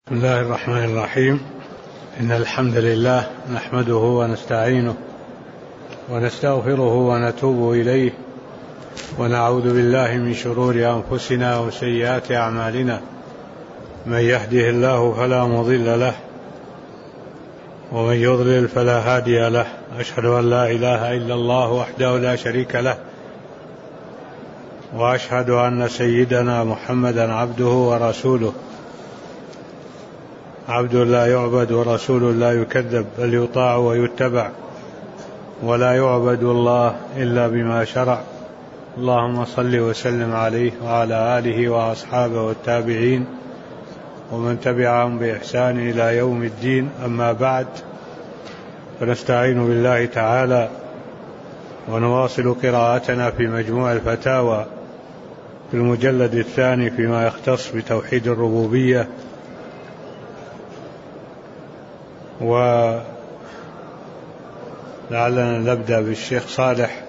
بسم الله الرحمن الرحيم. إن الحمد لله نحمده ونستعينه ونستغفره ونتوب إليه ونعوذ بالله من شرور أنفسنا وسيئات أعمالنا. من يهده الله فلا مضل له ومن يضلل فلا هادي له. أشهد أن لا إله إلا الله وحده لا شريك له، وأشهد أن سيدنا محمدا عبده ورسوله، عبد لا يعبد ورسول لا يكذب، بل يطاع ويتبع، ولا يعبد الله إلا بما شرع. اللهم صل وسلم عليه وعلى آله وأصحابه والتابعين ومن تبعهم بإحسان إلى يوم الدين. أما بعد، فنستعين بالله تعالى ونواصل قراءتنا في مجموع الفتاوى في المجلد الثاني فيما يختص بتوحيد الربوبية. ولعلنا نبدأ بالشيخ صالح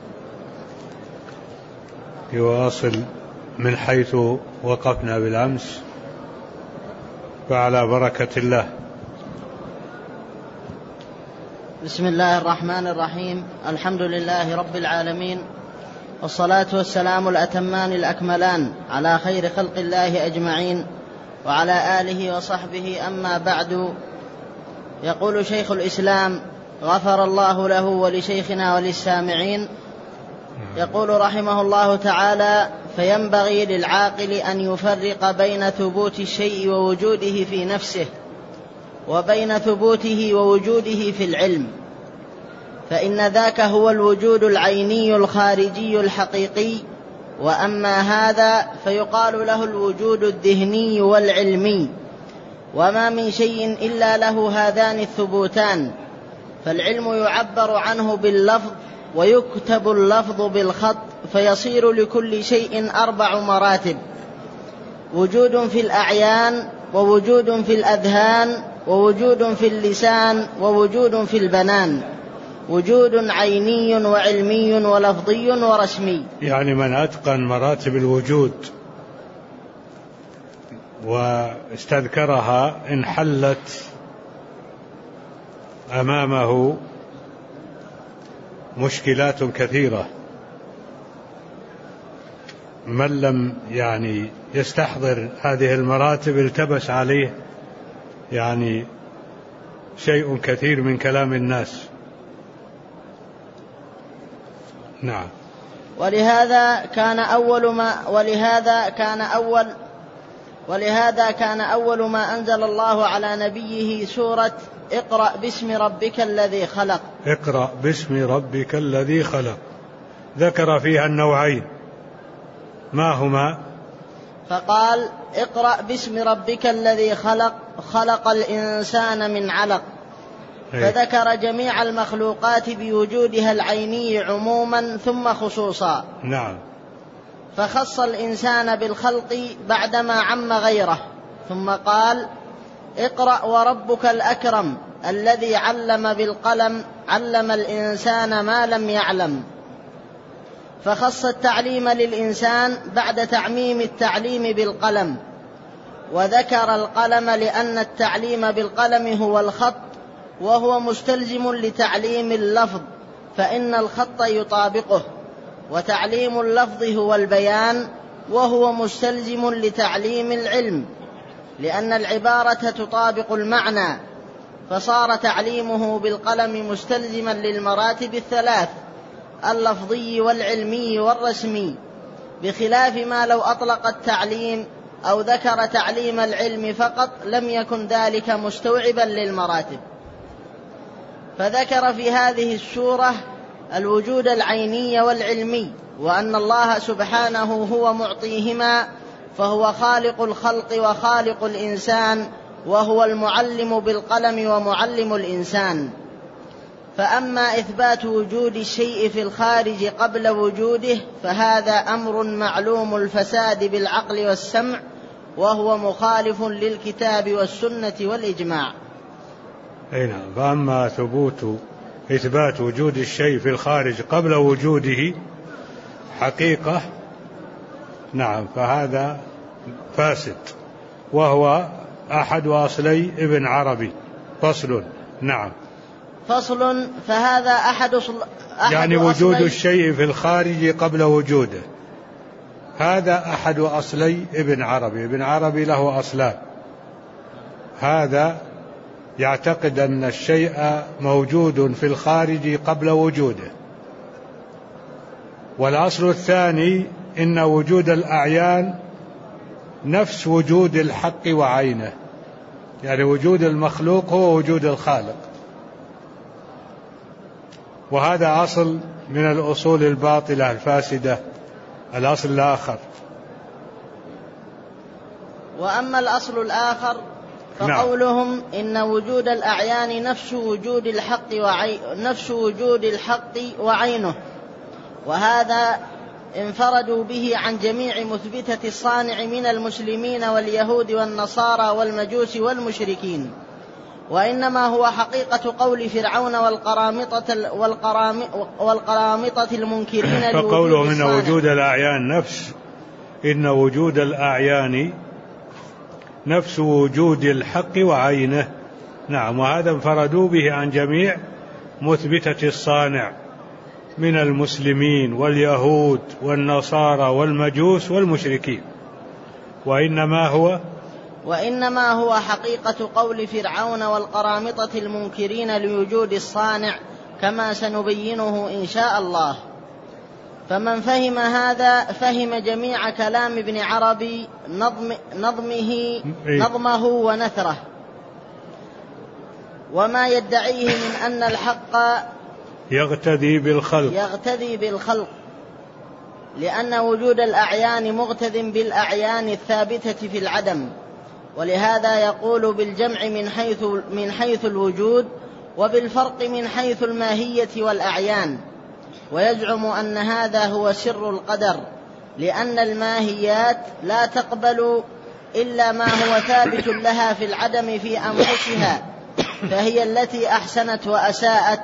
يواصل من حيث وقفنا بالأمس، فعلى بركة الله. بسم الله الرحمن الرحيم. الحمد لله رب العالمين، والصلاة والسلام الأتمان الأكملان على خير خلق الله أجمعين وعلى آله وصحبه. أما بعد، يقول شيخ الإسلام غفر الله له ولشيخنا وللسامعين، يقول رحمه الله تعالى: فينبغي للعاقل أن يفرق بين ثبوت الشيء ووجوده في نفسه وبين ثبوته ووجوده في العلم، فإن ذاك هو الوجود العيني الخارجي الحقيقي، وأما هذا فيقال له الوجود الذهني والعلمي. وما من شيء إلا له هذان الثبوتان، فالعلم يعبر عنه باللفظ ويكتب اللفظ بالخط، فيصير لكل شيء 4 مراتب: وجود في الأعيان، ووجود في الأذهان، ووجود في اللسان، ووجود في البنان، وجود عيني وعلمي ولفظي ورسمي. يعني من أتقن مراتب الوجود واستذكرها انحلت أمامه مشكلات كثيرة. من لم يستحضر هذه المراتب التبس عليه شيء كثير من كلام الناس. نعم. ولهذا كان أول ما أنزل الله على نبيه سورة اقرأ باسم ربك الذي خلق. اقرأ باسم ربك الذي خلق، ذكر فيها النوعين، ما هما؟ فقال: اقرأ باسم ربك الذي خلق، خلق الإنسان من علق. فذكر جميع المخلوقات بوجودها العيني عموما ثم خصوصا. نعم. فخص الإنسان بالخلق بعدما عم غيره، ثم قال: اقرأ وربك الأكرم الذي علم بالقلم، علم الإنسان ما لم يعلم. فخص التعليم للإنسان بعد تعميم التعليم بالقلم، وذكر القلم لأن التعليم بالقلم هو الخط، وهو مستلزم لتعليم اللفظ، فإن الخط يطابقه، وتعليم اللفظ هو البيان، وهو مستلزم لتعليم العلم، لأن العبارة تطابق المعنى، فصار تعليمه بالقلم مستلزما للمراتب الثلاث: اللفظي والعلمي والرسمي، بخلاف ما لو أطلق التعليم أو ذكر تعليم العلم فقط لم يكن ذلك مستوعبا للمراتب. فذكر في هذه السورة الوجود العيني والعلمي، وأن الله سبحانه هو معطيهما، فهو خالق الخلق وخالق الإنسان، وهو المعلم بالقلم ومعلم الإنسان. فأما إثبات وجود الشيء في الخارج قبل وجوده فهذا أمر معلوم الفساد بالعقل والسمع، وهو مخالف للكتاب والسنة والإجماع. نعم. فأما إثبات وجود الشيء في الخارج قبل وجوده حقيقة، نعم، فهذا فاسد، وهو أحد أصلي ابن عربي. فصل. نعم. فصل. فهذا أحد يعني وجود الشيء في الخارج قبل وجوده. هذا أحد أصلي ابن عربي. ابن عربي له أصلان. هذا يعتقد أن الشيء موجود في الخارج قبل وجوده. والأصل الثاني إن وجود الأعيان نفس وجود الحق وعينه، يعني وجود المخلوق هو وجود الخالق. وهذا أصل من الأصول الباطلة الفاسدة. الأصل الآخر. وأما الأصل الآخر فقولهم إن وجود الأعيان نفس وجود الحق وعينه، وهذا انفردوا به عن جميع مثبتة الصانع من المسلمين واليهود والنصارى والمجوس والمشركين، وإنما هو حقيقة قول فرعون والقرامطة المنكرين لوجود الصانع. فقولهم إن وجود الأعيان إن وجود الأعيان نفس وجود الحق وعينه. نعم. وهذا انفردوا به عن جميع مثبتة الصانع من المسلمين واليهود والنصارى والمجوس والمشركين، وإنما هو حقيقة قول فرعون والقرامطة المنكرين لوجود الصانع، كما سنبينه إن شاء الله. فمن فهم هذا فهم جميع كلام ابن عربي نظمه ونثره، وما يدعيه من أن الحق يغتدي بالخلق، لأن وجود الأعيان مغتد بالأعيان الثابتة في العدم، ولهذا يقول بالجمع من حيث الوجود، وبالفرق من حيث الماهية والأعيان. ويزعم أن هذا هو سر القدر، لأن الماهيات لا تقبل إلا ما هو ثابت لها في العدم في أنفسها، فهي التي أحسنت وأساءت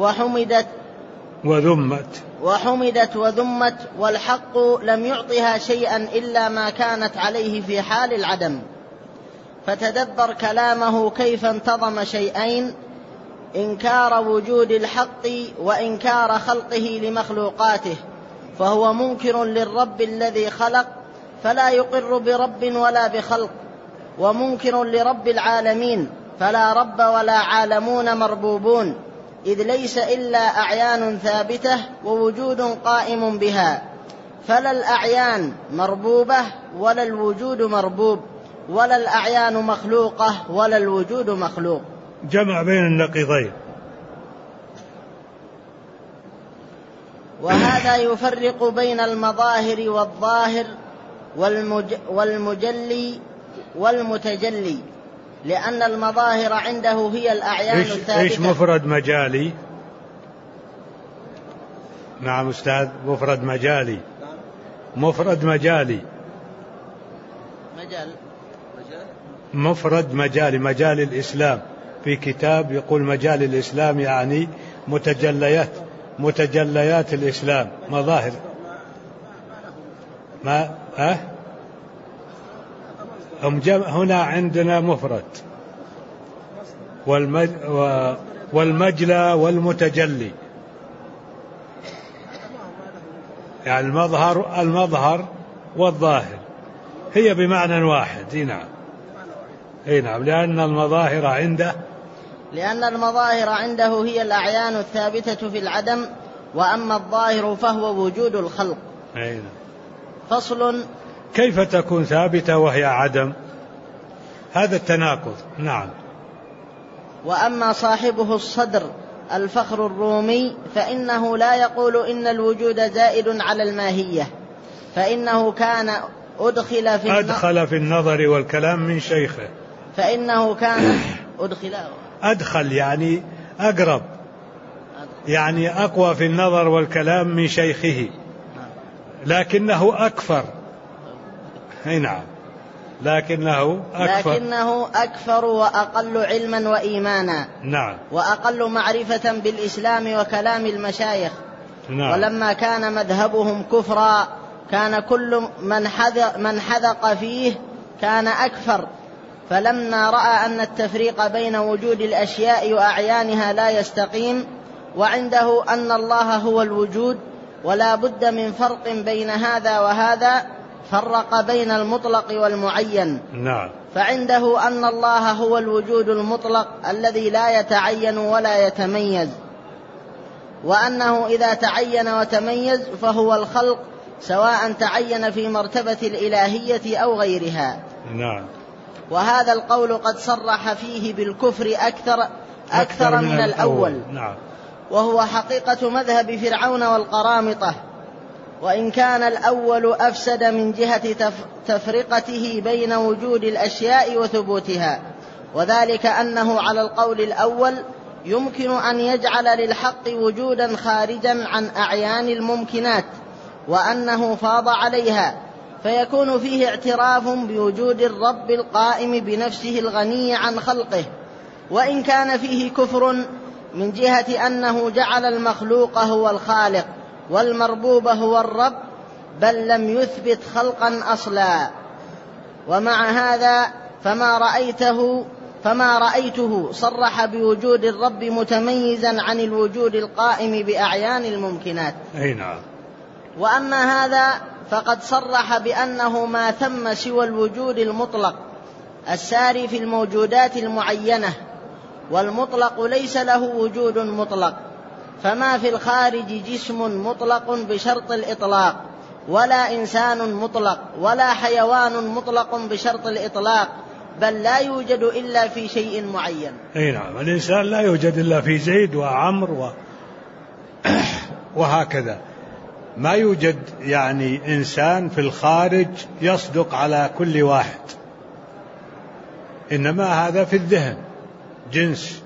وحمدت وذمت، والحق لم يعطها شيئا إلا ما كانت عليه في حال العدم. فتدبر كلامه كيف انتظم شيئين: إنكار وجود الحق وإنكار خلقه لمخلوقاته، فهو منكر للرب الذي خلق فلا يقر برب ولا بخلق، ومنكر لرب العالمين فلا رب ولا عالمون مربوبون، إذ ليس إلا أعيان ثابتة ووجود قائم بها، فلا الأعيان مربوبة ولا الوجود مربوب، ولا الأعيان مخلوقة ولا الوجود مخلوق. جمع بين النقيضين. وهذا يفرق بين المظاهر والظاهر والمجلي والمتجلي، لأن المظاهر عنده هي الأعيان الثابتة. إيش مفرد مجالي؟ نعم أستاذ. مفرد مجالي. مفرد مجالي مجال الإسلام. في كتاب يقول مجال الإسلام يعني متجليات الإسلام، مظاهر. هنا عندنا مفرد والمجلى والمتجلي، يعني المظهر والظاهر هي بمعنى واحد. نعم. لأن المظاهر عنده هي الأعيان الثابتة في العدم، وأما الظاهر فهو وجود الخلق. نعم. فصل. كيف تكون ثابتة وهي عدم؟ هذا التناقض. نعم. وأما صاحبه الصدر الفخر الرومي فإنه لا يقول إن الوجود زائد على الماهية، فإنه كان أدخل في النظر والكلام من شيخه. فإنه كان أدخل يعني أقرب، يعني أقوى في النظر والكلام من شيخه، لكنه أكفر. نعم. لكنه أكفر وأقل علما وإيمانا. نعم. وأقل معرفة بالإسلام وكلام المشايخ. نعم. ولما كان مذهبهم كفرا كان كل من حذق فيه كان أكفر، فلما رأى أن التفريق بين وجود الأشياء وأعيانها لا يستقيم، وعنده أن الله هو الوجود ولا بد من فرق بين هذا وهذا، فرق بين المطلق والمعين. نعم. فعنده أن الله هو الوجود المطلق الذي لا يتعين ولا يتميز، وأنه إذا تعين وتميز فهو الخلق، سواء تعين في مرتبة الإلهية أو غيرها. نعم. وهذا القول قد صرح فيه بالكفر أكثر من الأول. نعم. وهو حقيقة مذهب فرعون والقرامطة، وإن كان الأول أفسد من جهة تفرقته بين وجود الأشياء وثبوتها، وذلك أنه على القول الأول يمكن أن يجعل للحق وجودا خارجا عن أعيان الممكنات، وأنه فاض عليها، فيكون فيه اعتراف بوجود الرب القائم بنفسه الغني عن خلقه. وإن كان فيه كفر من جهة أنه جعل المخلوق هو الخالق والمربوب هو الرب، بل لم يثبت خلقا أصلا. ومع هذا فما رأيته صرح بوجود الرب متميزا عن الوجود القائم بأعيان الممكنات. أي نعم. وأما هذا فقد صرح بأنه ما ثم سوى الوجود المطلق الساري في الموجودات المعينة، والمطلق ليس له وجود مطلق، فما في الخارج جسم مطلق بشرط الإطلاق، ولا إنسان مطلق، ولا حيوان مطلق بشرط الإطلاق، بل لا يوجد إلا في شيء معين. أي نعم. الإنسان لا يوجد إلا في زيد وعمر وهكذا. ما يوجد يعني إنسان في الخارج يصدق على كل واحد، إنما هذا في الذهن جنس.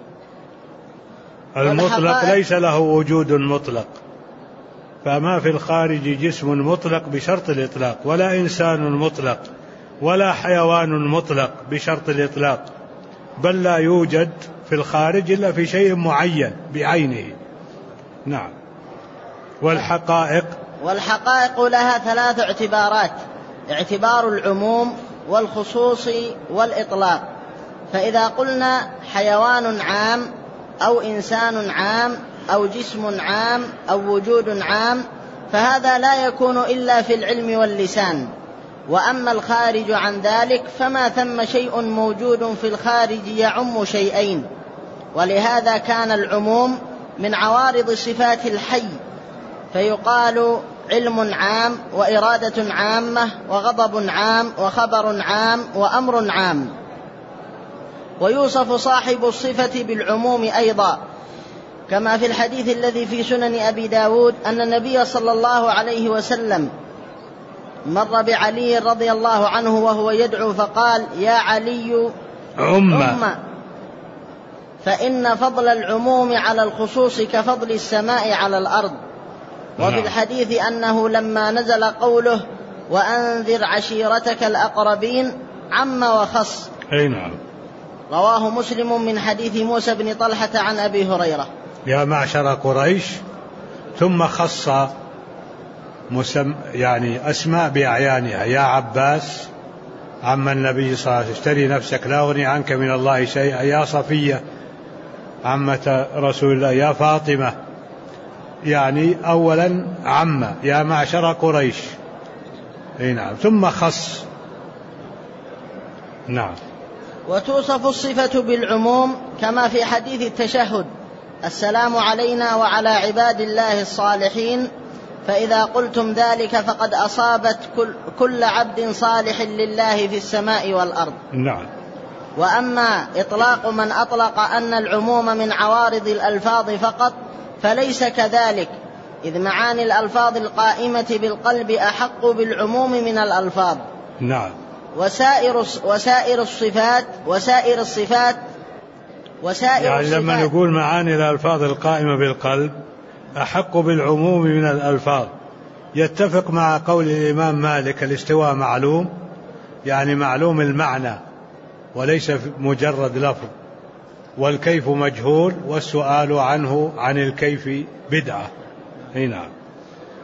المطلق ليس له وجود مطلق، فما في الخارج جسم مطلق بشرط الإطلاق، ولا إنسان مطلق، ولا حيوان مطلق بشرط الإطلاق، بل لا يوجد في الخارج إلا في شيء معين بعينه. نعم. والحقائق لها 3 اعتبارات: اعتبار العموم والخصوص والإطلاق. فإذا قلنا حيوان عام أو إنسان عام أو جسم عام أو وجود عام، فهذا لا يكون إلا في العلم واللسان. وأما الخارج عن ذلك فما ثم شيء موجود في الخارج يعم شيئين، ولهذا كان العموم من عوارض صفات الحي، فيقال علم عام وإرادة عامة وغضب عام وخبر عام وأمر عام. ويوصف صاحب الصفة بالعموم أيضا، كما في الحديث الذي في سنن أبي داود أن النبي صلى الله عليه وسلم مر بعلي رضي الله عنه وهو يدعو فقال: يا علي عم، فإن فضل العموم على الخصوص كفضل السماء على الأرض. وفي الحديث أنه لما نزل قوله وأنذر عشيرتك الأقربين عم وخص. أي نعم. رواه مسلم من حديث موسى بن طلحة عن أبي هريرة. يا معشر قريش، ثم خص يعني أسماء بأعيانها: يا عباس عم النبي صلى الله عليه وسلم، اشتري نفسك لا أغني عنك من الله شيئا، يا صفية عمة رسول الله، يا فاطمة. يعني أولا عم يا معشر قريش، أي نعم، ثم خص. نعم. وتوصف الصفة بالعموم كما في حديث التشهد: السلام علينا وعلى عباد الله الصالحين، فإذا قلتم ذلك فقد أصابت كل عبد صالح لله في السماء والأرض. نعم. وأما إطلاق من أطلق أن العموم من عوارض الألفاظ فقط فليس كذلك، إذ معاني الألفاظ القائمة بالقلب أحق بالعموم من الألفاظ. نعم. وسائر الصفات يعني لما نقول معاني الألفاظ القائمة بالقلب أحق بالعموم من الألفاظ، يتفق مع قول الإمام مالك: الاستواء معلوم، يعني معلوم المعنى وليس مجرد لفظ، والكيف مجهول، والسؤال عنه عن الكيف بدعة. نعم.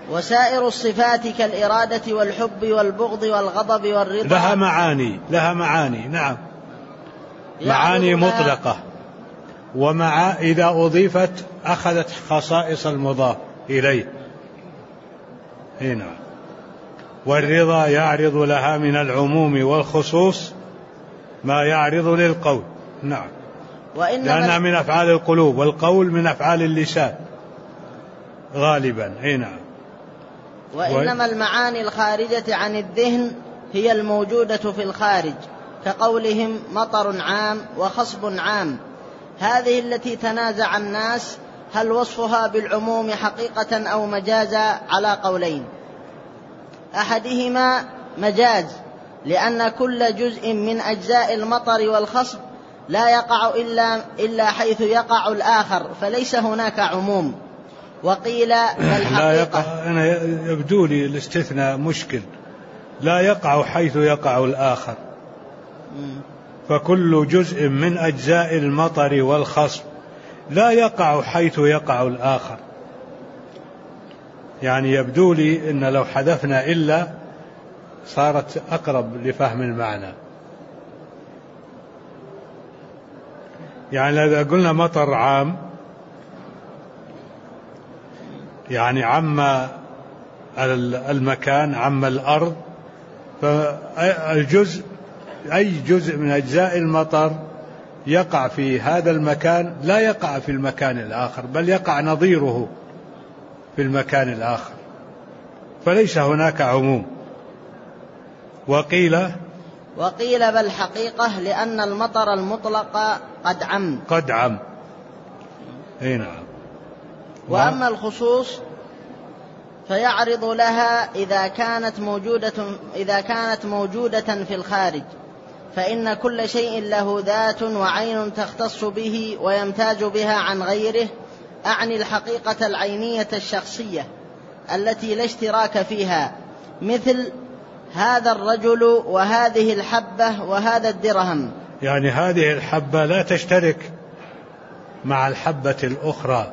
وسائر الصفات كالإرادة والحب والبغض والغضب والرضا لها معاني نعم، معاني مطلقة، إذا أضيفت أخذت خصائص المضاف إليه هنا. والرضا يعرض لها من العموم والخصوص ما يعرض للقول نعم، لأنها من أفعال القلوب، والقول من أفعال اللسان غالبا هنا. وإنما المعاني الخارجة عن الذهن هي الموجودة في الخارج، كقولهم مطر عام وخصب عام. هذه التي تنازع الناس هل وصفها بالعموم حقيقة أو مجازا على قولين. أحدهما مجاز، لأن كل جزء من أجزاء المطر والخصب لا يقع إلا حيث يقع الآخر، فليس هناك عموم. وقيل بالحقيقة، أنا يبدو لي الاستثناء مشكل، لا يقع حيث يقع الآخر، فكل جزء من أجزاء المطر والخصب لا يقع حيث يقع الآخر. يعني يبدو لي أن لو حذفنا إلا صارت أقرب لفهم المعنى. يعني إذا قلنا مطر عام يعني عم المكان، عم الأرض، فالجزء أي جزء من أجزاء المطر يقع في هذا المكان لا يقع في المكان الآخر، بل يقع نظيره في المكان الآخر، فليس هناك عموم. وقيل بالحقيقة، لأن المطر المطلق قد عم أي نعم. وأما الخصوص فيعرض لها إذا كانت موجودة في الخارج، فإن كل شيء له ذات وعين تختص به ويمتاز بها عن غيره، أعني الحقيقة العينية الشخصية التي لا اشتراك فيها، مثل هذا الرجل وهذه الحبة وهذا الدرهم. يعني هذه الحبة لا تشترك مع الحبة الأخرى،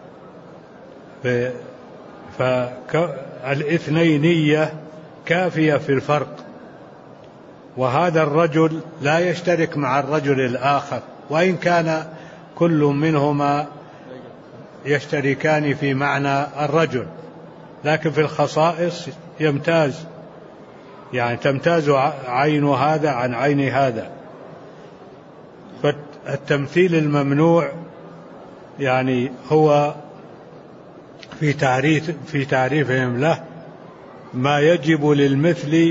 فالاثنينية كافية في الفرق. وهذا الرجل لا يشترك مع الرجل الآخر، وإن كان كل منهما يشتركان في معنى الرجل، لكن في الخصائص يمتاز، يعني تمتاز عين هذا عن عين هذا. فالتمثيل الممنوع يعني هو في تعريفهم له ما يجب للمثل،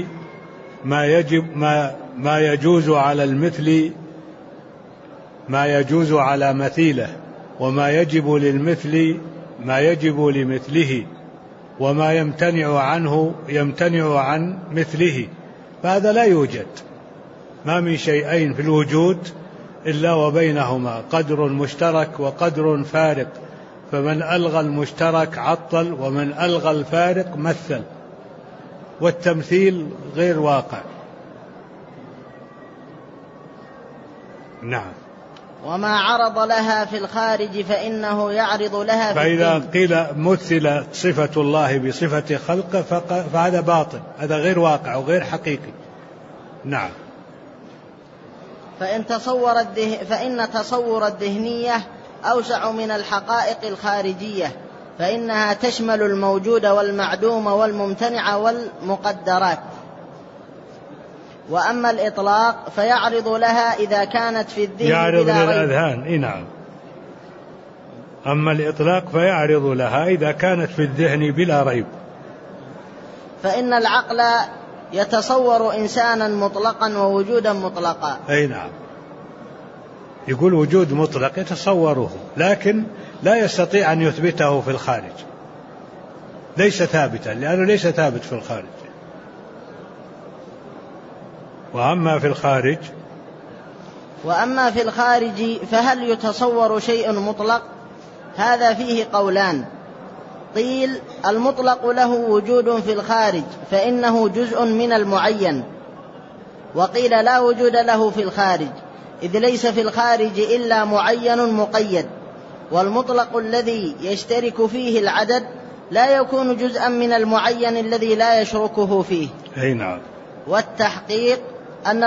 ما يجوز على المثل، ما يجوز على مثيله، وما يجب للمثل ما يجب لمثله، وما يمتنع عنه يمتنع عن مثله. فهذا لا يوجد، ما من شيئين في الوجود إلا وبينهما قدر مشترك وقدر فارق، فمن ألغى المشترك عطل، ومن ألغى الفارق مثل، والتمثيل غير واقع. نعم. وما عرض لها في الخارج فإنه يعرض لها في فإذا الدين. قيل مثل صفة الله بصفة خلقه فهذا باطل، هذا غير واقع وغير حقيقي. نعم. فإن تصور الذهنية أوسع من الحقائق الخارجية، فإنها تشمل الموجود والمعدوم والممتنع والمقدرات. وأما الإطلاق فيعرض لها إذا كانت في الذهن يعرض بلا ريب. للأذهان. نعم. أما الإطلاق فيعرض لها إذا كانت في الذهن بلا ريب. فإن العقل يتصور إنسانا مطلقا ووجودا مطلقا. أي نعم. يقول وجود مطلق يتصوره، لكن لا يستطيع أن يثبته في الخارج، ليس ثابتا، لأنه ليس ثابت في الخارج. وأما في الخارج فهل يتصور شيء مطلق؟ هذا فيه قولان. قيل المطلق له وجود في الخارج فإنه جزء من المعين، وقيل لا وجود له في الخارج، إذ ليس في الخارج إلا معين مقيد، والمطلق الذي يشترك فيه العدد لا يكون جزءا من المعين الذي لا يشركه فيه. أي نعم. والتحقيق أن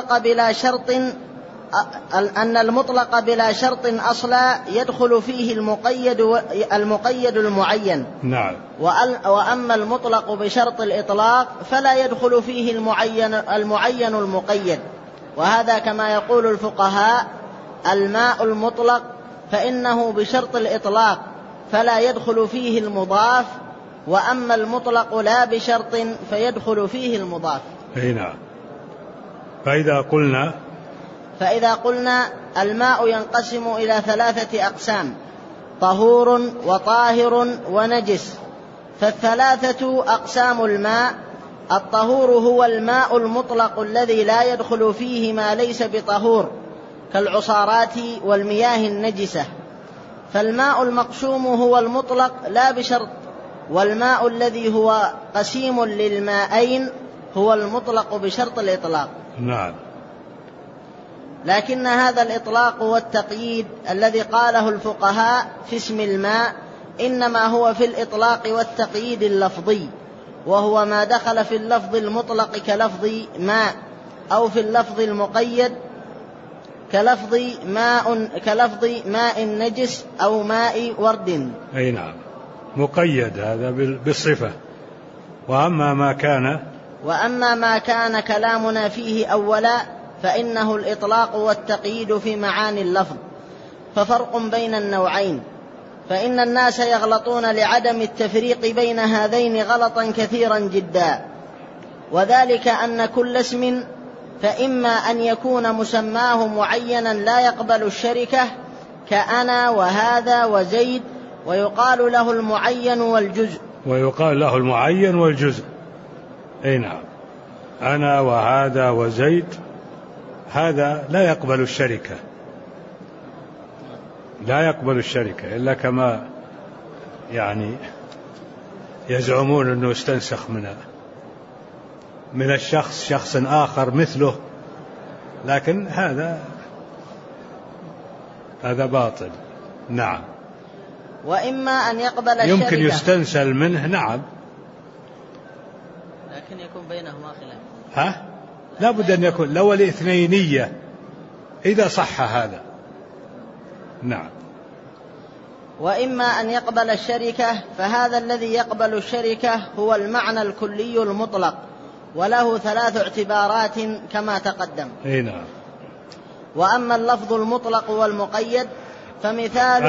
المطلق بلا شرط أصلا يدخل فيه المقيد المعين. نعم. وأما المطلق بشرط الإطلاق فلا يدخل فيه المعين المقيد. وهذا كما يقول الفقهاء: الماء المطلق فإنه بشرط الإطلاق فلا يدخل فيه المضاف، وأما المطلق لا بشرط فيدخل فيه المضاف. أي نعم. فإذا قلنا الماء ينقسم إلى 3 أقسام: طهور وطاهر ونجس. فالثلاثة أقسام الماء: الطهور هو الماء المطلق الذي لا يدخل فيه ما ليس بطهور كالعصارات والمياه النجسة، فالماء المقسوم هو المطلق لا بشرط، والماء الذي هو قسيم للماءين هو المطلق بشرط الإطلاق. نعم. لكن هذا الإطلاق والتقييد الذي قاله الفقهاء في اسم الماء إنما هو في الإطلاق والتقييد اللفظي، وهو ما دخل في اللفظ المطلق كلفظ ماء، أو في اللفظ المقيد كلفظ ماء نجس أو ماء ورد. أي نعم، مقيد هذا بالصفة. وأما ما كان كلامنا فيه أولا فإنه الإطلاق والتقييد في معاني اللفظ. ففرق بين النوعين، فإن الناس يغلطون لعدم التفريق بين هذين غلطا كثيرا جدا، وذلك أن كل اسم فإما أن يكون مسماه معينا لا يقبل الشركة كأنا وهذا وزيد، ويقال له المعين والجزء. أي نعم. أنا وهذا وزيد، هذا لا يقبل الشركة إلا كما يزعمون أنه استنسخ من الشخص شخص آخر مثله، لكن هذا باطل. نعم. وإما أن يقبل الشركة، يمكن يستنسل منه، نعم، لكن يكون بينهما خلاف. لا بد أن يكون لو الاثنينية إذا صح هذا. نعم. وإما أن يقبل الشركة، فهذا الذي يقبل الشركة هو المعنى الكلي المطلق، وله 3 اعتبارات كما تقدم. أي نعم. وأما اللفظ المطلق والمقيد فمثال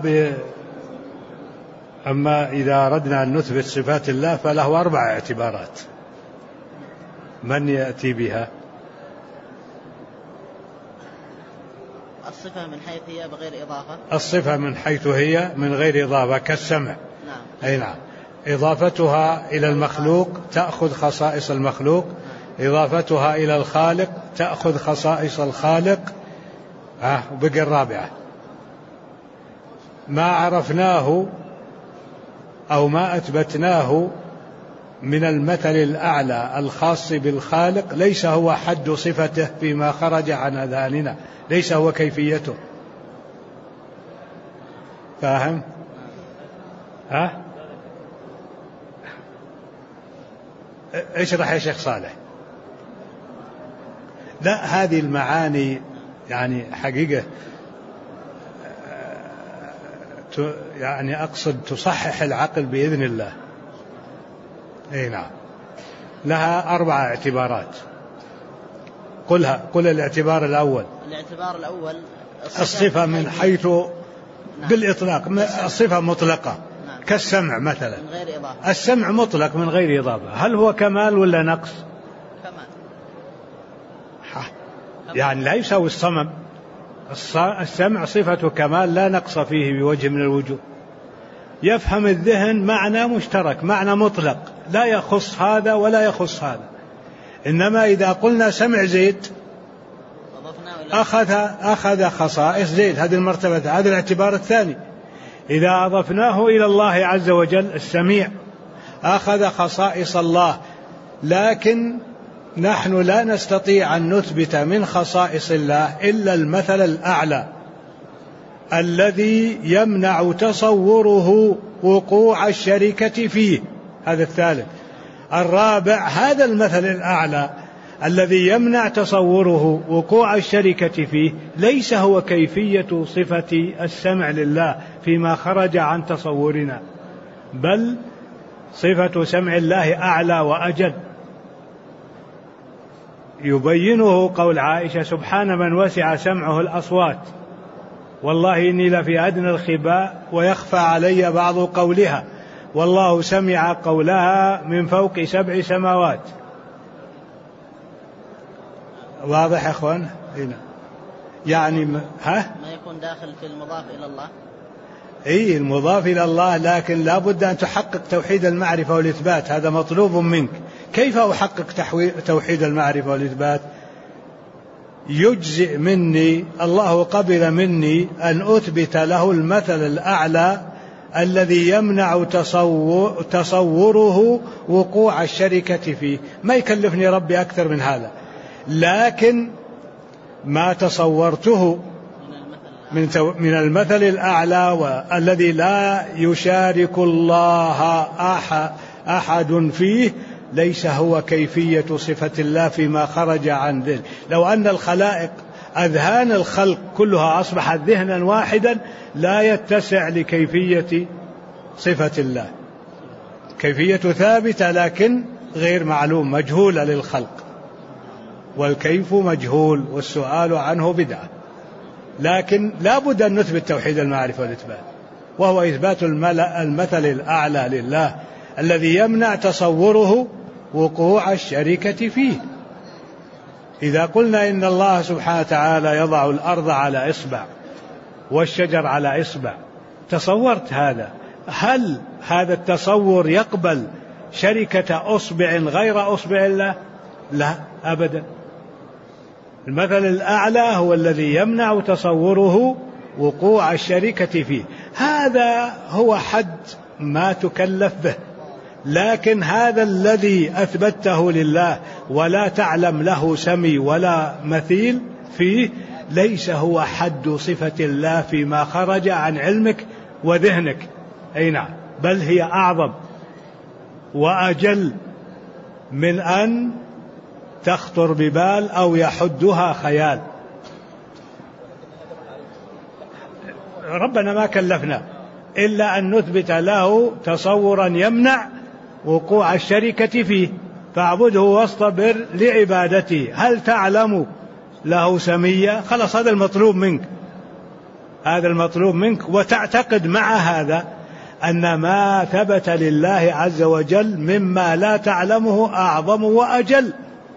أما إذا أردنا أن نثبت صفات الله فله 4 اعتبارات. من يأتي بها؟ الصفة من حيث هي بغير إضافة. الصفة من حيث هي من غير إضافة كالسمع. نعم. أي نعم. إضافتها إلى المخلوق تأخذ خصائص المخلوق، إضافتها إلى الخالق تأخذ خصائص الخالق. وبقي الرابعة: ما عرفناه أو ما أثبتناه من المثل الأعلى الخاص بالخالق ليس هو حد صفته فيما خرج عن أذهاننا، ليس هو كيفيته. فاهم؟ اشرح يا شيخ صالح. لا، هذه المعاني حقيقة أقصد تصحح العقل بإذن الله. أي نعم. لها 4 اعتبارات. قل الاعتبار الأول. الاعتبار الأول الصفة من حيث بالإطلاق، الصفة مطلقة. نعم. كالسمع مثلا، من غير إضافة. السمع مطلق من غير إضافة، هل هو كمال ولا نقص؟ كمال. لا يساوي الصمم. السمع صفة كمال لا نقص فيه بوجه من الوجوه. يفهم الذهن معنى مشترك، معنى مطلق لا يخص هذا ولا يخص هذا. إنما إذا قلنا سمع زيد أخذ خصائص زيد، هذه المرتبة، هذا الاعتبار الثاني. إذا أضفناه إلى الله عز وجل السميع أخذ خصائص الله، لكن نحن لا نستطيع أن نثبت من خصائص الله إلا المثل الأعلى الذي يمنع تصوره وقوع الشركة فيه. هذا الثالث. الرابع هذا المثل الأعلى الذي يمنع تصوره وقوع الشركة فيه ليس هو كيفية صفة السمع لله فيما خرج عن تصورنا، بل صفة سمع الله أعلى وأجل. يبينه قول عائشة: سبحان من وسع سمعه الأصوات، والله إني لفي أدنى الخباء ويخفى علي بعض قولها، والله سمع قولها من فوق 7 سماوات. واضح يا أخوان؟ يعني ما يكون داخل في المضاف إلى الله. المضاف إلى الله، لكن لا بد أن تحقق توحيد المعرفة والإثبات، هذا مطلوب منك. كيف أحقق توحيد المعرفة والإثبات؟ يجزئ مني، الله قبل مني أن أثبت له المثل الأعلى الذي يمنع تصوره وقوع الشركة فيه. ما يكلفني ربي أكثر من هذا، لكن ما تصورته من المثل الأعلى والذي لا يشارك الله أحد فيه ليس هو كيفية صفة الله فيما خرج عن ذلك. لو أن الخلائق أذهان الخلق كلها أصبحت ذهنا واحدا لا يتسع لكيفية صفة الله. كيفية ثابتة لكن غير معلوم، مجهولة للخلق، والكيف مجهول والسؤال عنه بدعة. لكن لا بد أن نثبت توحيد المعرفة والإثبات، وهو إثبات المثل الأعلى لله الذي يمنع تصوره وقوع الشركة فيه. إذا قلنا إن الله سبحانه وتعالى يضع الأرض على إصبع والشجر على إصبع، تصورت هذا، هل هذا التصور يقبل شركة أصبع غير أصبع الله؟ لا أبدا. المثل الأعلى هو الذي يمنع تصوره وقوع الشركة فيه. هذا هو حد ما تكلف به، لكن هذا الذي أثبته لله ولا تعلم له سمي ولا مثيل فيه ليس هو حد صفة الله فيما خرج عن علمك وذهنك. أي نعم، بل هي أعظم وأجل من أن تخطر ببال أو يحدها خيال. ربنا ما كلفنا إلا أن نثبت له تصورا يمنع وقوع الشركة فيه، فاعبده واصطبر لعبادته. هل تعلم له سمية؟ خلاص، هذا المطلوب منك، هذا المطلوب منك. وتعتقد مع هذا أن ما ثبت لله عز وجل مما لا تعلمه أعظم وأجل.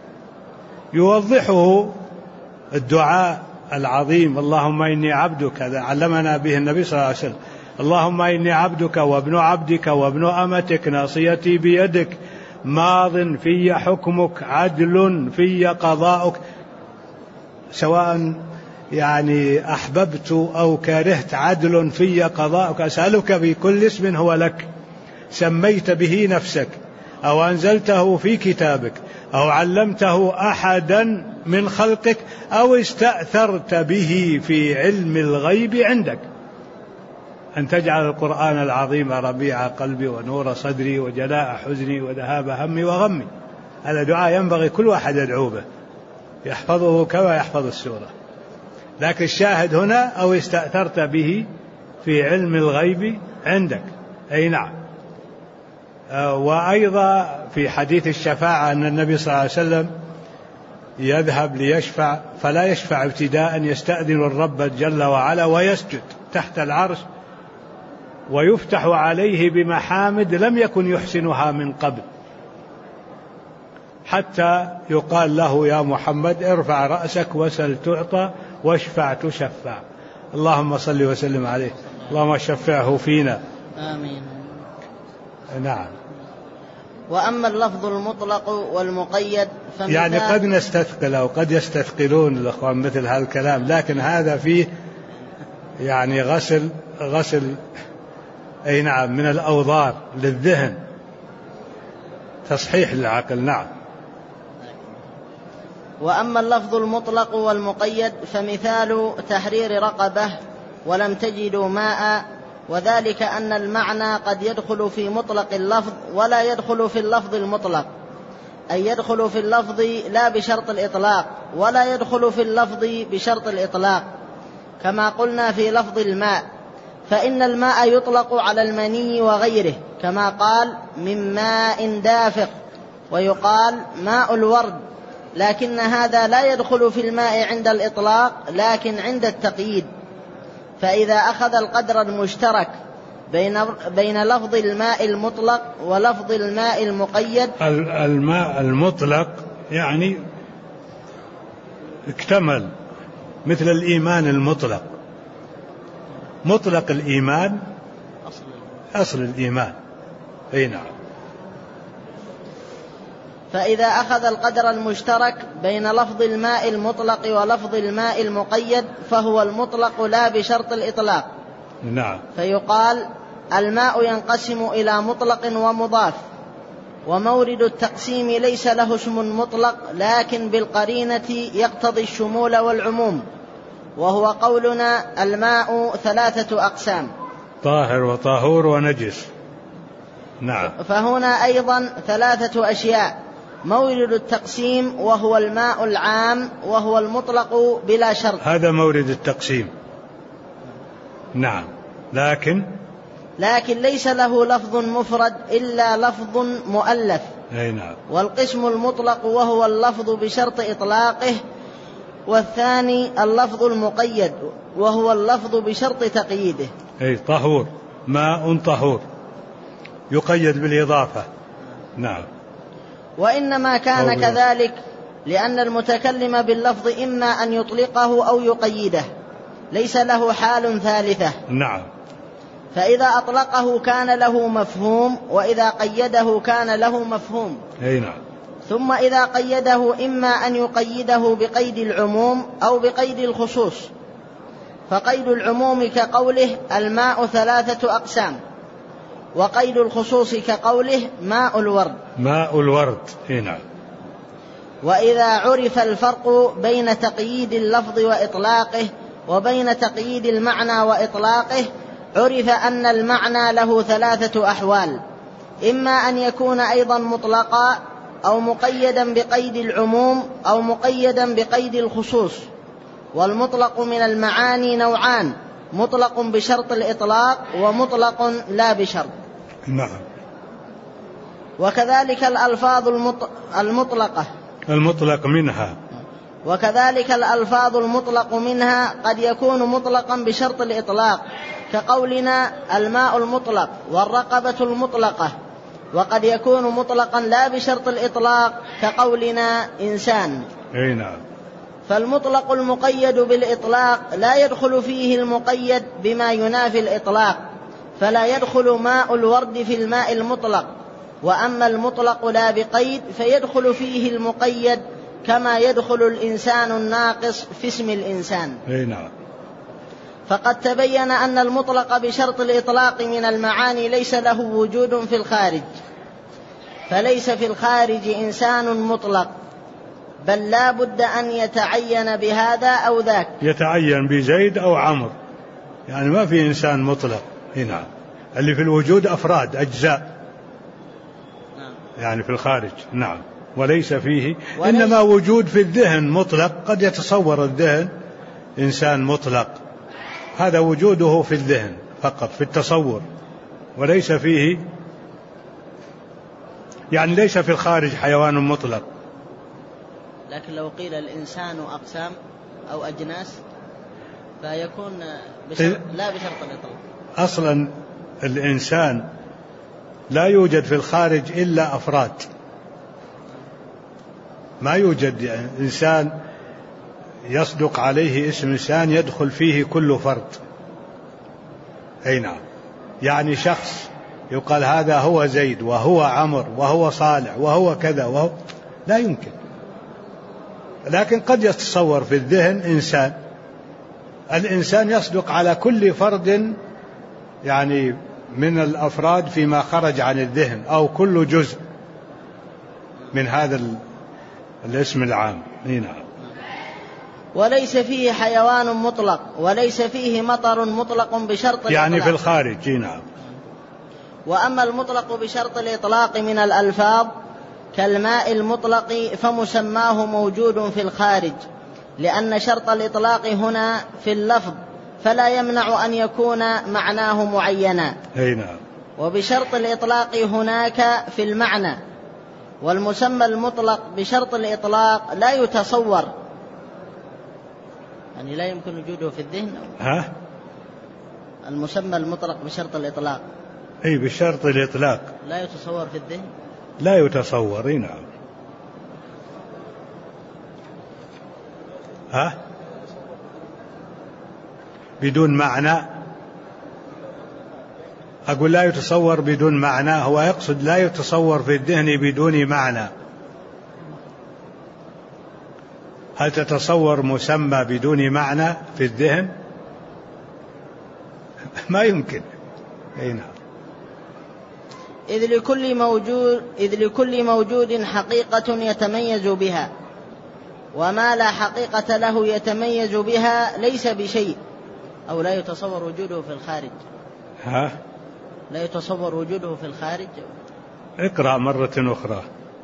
يوضحه الدعاء العظيم: اللهم إني عبدك، هذا علمنا به النبي صلى الله عليه وسلم: اللهم إني عبدك وابن عبدك وابن أمتك، ناصيتي بيدك، ماض في حكمك، عدل في قضاؤك. سواء يعني أحببت أو كرهت، عدل في قضاؤك. أسألك بكل اسم هو لك سميت به نفسك أو أنزلته في كتابك أو علمته أحدا من خلقك أو استأثرت به في علم الغيب عندك أن تجعل القرآن العظيم ربيع قلبي ونور صدري وجلاء حزني وذهاب همي وغمي. هذا دعاء ينبغي كل واحد يدعو به، يحفظه كما يحفظ السورة. لكن الشاهد هنا: أو استأثرت به في علم الغيب عندك. أي نعم. وأيضا في حديث الشفاعة أن النبي صلى الله عليه وسلم يذهب ليشفع فلا يشفع ابتداء، يستأذن الرب جل وعلا ويسجد تحت العرش ويفتح عليه بمحامد لم يكن يحسنها من قبل، حتى يقال له: يا محمد ارفع رأسك وسل تعطى واشفع تشفع. اللهم صل وسلم عليه، اللهم شفعه فينا. آمين. نعم. وأما اللفظ المطلق والمقيد يعني قد نستثقل أو قد يستثقلون الأخوان مثل هذا الكلام، لكن هذا فيه يعني غسل أي نعم من الأوضار للذهن، تصحيح للعقل. نعم. وأما اللفظ المطلق والمقيد فمثال تحرير رقبة ولم تجدوا ماء وذلك أن المعنى قد يدخل في مطلق اللفظ ولا يدخل في اللفظ المطلق، أي يدخل في اللفظ لا بشرط الإطلاق ولا يدخل في اللفظ بشرط الإطلاق، كما قلنا في لفظ الماء، فإن الماء يطلق على المني وغيره، كما قال من ماء دافق، ويقال ماء الورد، لكن هذا لا يدخل في الماء عند الإطلاق لكن عند التقييد. فإذا أخذ القدر المشترك بين لفظ الماء المطلق ولفظ الماء المقيد. الماء المطلق يعني اكتمل، مثل الإيمان المطلق، مطلق الإيمان أصل الإيمان. أي نعم. فإذا أخذ القدر المشترك بين لفظ الماء المطلق ولفظ الماء المقيد فهو المطلق لا بشرط الإطلاق. نعم. فيقال الماء ينقسم إلى مطلق ومضاف، ومورد التقسيم ليس له اسم مطلق لكن بالقرينة يقتضي الشمول والعموم، وهو قولنا الماء 3 أقسام: طاهر وطهور ونجس. نعم. فهنا أيضا 3 أشياء: مورد التقسيم وهو الماء العام وهو المطلق بلا شرط، هذا مورد التقسيم. نعم. لكن ليس له لفظ مفرد إلا لفظ مؤلف. أي نعم. والقسم المطلق وهو اللفظ بشرط إطلاقه، والثاني اللفظ المقيد وهو اللفظ بشرط تقييده. أي طهور، ماء طهور يقيد بالإضافة. نعم. وإنما كان كذلك لأن المتكلم باللفظ إما أن يطلقه أو يقيده، ليس له حال ثالثة. نعم. فإذا أطلقه كان له مفهوم، وإذا قيده كان له مفهوم. أي نعم. ثم إذا قيده إما أن يقيده بقيد العموم أو بقيد الخصوص، فقيد العموم كقوله الماء 3 أقسام، وقيد الخصوص كقوله ماء الورد. ماء الورد. أي نعم. وإذا عرف الفرق بين تقييد اللفظ وإطلاقه وبين تقييد المعنى وإطلاقه عرف أن المعنى له 3 أحوال: إما أن يكون أيضا مطلقا أو مقيدا بقيد العموم أو مقيدا بقيد الخصوص. والمطلق من المعاني نوعان: مطلق بشرط الإطلاق ومطلق لا بشرط. نعم. وكذلك الألفاظ المطلق منها قد يكون مطلقا بشرط الإطلاق، كقولنا الماء المطلق والرقبة المطلقة، وقد يكون مطلقا لا بشرط الإطلاق كقولنا إنسان. أي نعم. فالمطلق المقيد بالإطلاق لا يدخل فيه المقيد بما ينافي الإطلاق، فلا يدخل ماء الورد في الماء المطلق. وأما المطلق لا بقيد فيدخل فيه المقيد كما يدخل الإنسان الناقص في اسم الإنسان. أي نعم. فقد تبين أن المطلق بشرط الإطلاق من المعاني ليس له وجود في الخارج، فليس في الخارج إنسان مطلق، بل لا بد أن يتعين بهذا أو ذاك، يتعين بزيد أو عمرو، يعني ما في إنسان مطلق هنا. اللي في الوجود أفراد أجزاء يعني في الخارج. نعم. وليس فيه، إنما وجود في الذهن مطلق، قد يتصور الذهن إنسان مطلق، هذا وجوده في الذهن فقط في التصور، وليس فيه، يعني ليس في الخارج حيوان مطلق. لكن لو قيل الإنسان أقسام أو أجناس فيكون لا بشرط الإطلاق. أصلا الإنسان لا يوجد في الخارج إلا أفراد، ما يوجد يعني إنسان يصدق عليه اسم إنسان يدخل فيه كل فرد. أي نعم. يعني شخص يقال هذا هو زيد وهو عمر وهو صالح وهو كذا وهو، لا يمكن. لكن قد يتصور في الذهن إنسان، الإنسان يصدق على كل فرد يعني من الأفراد فيما خرج عن الذهن، أو كل جزء من هذا الاسم العام. نعم. وليس فيه حيوان مطلق وليس فيه مطر مطلق بشرط الإطلاق. يعني في الخارج. نعم. وأما المطلق بشرط الإطلاق من الألفاظ كالماء المطلق فمسماه موجود في الخارج، لأن شرط الإطلاق هنا في اللفظ فلا يمنع أن يكون معناه معينا. نعم. وبشرط الإطلاق هناك في المعنى، والمسمى المطلق بشرط الإطلاق لا يتصور، يعني لا يمكن وجوده في الذهن. المسمى المطلق بشرط الإطلاق بشرط الإطلاق لا يتصور في الذهن، لا يتصور. نعم. بدون معنى. أقول لا يتصور بدون معنى، هو يقصد لا يتصور في الذهن بدون معنى. هل تتصور مسمى بدون معنى في الذهن؟ ما يمكن. نعم. إذ لكل موجود حقيقة يتميز بها، وما لا حقيقة له يتميز بها ليس بشيء، أو لا يتصور وجوده في الخارج. لا يتصور وجوده في الخارج. اقرأ مرة أخرى.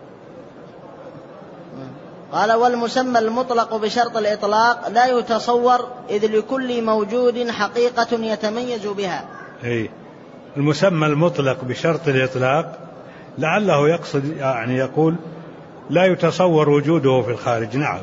قال: والمسمى المطلق بشرط الإطلاق لا يتصور، إذ لكل موجود حقيقة يتميز بها. المسمى المطلق بشرط الإطلاق لعله يقصد، يعني يقول لا يتصور وجوده في الخارج. نعم.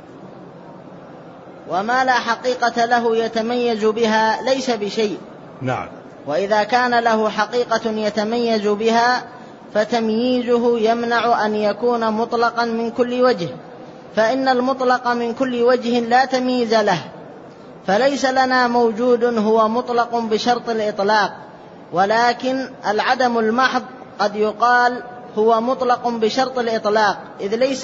وما لا حقيقة له يتميز بها ليس بشيء. نعم. وإذا كان له حقيقة يتميز بها فتمييزه يمنع أن يكون مطلقا من كل وجه، فإن المطلق من كل وجه لا تمييز له، فليس لنا موجود هو مطلق بشرط الإطلاق، ولكن العدم المحض قد يقال هو مطلق بشرط الإطلاق، إذ ليس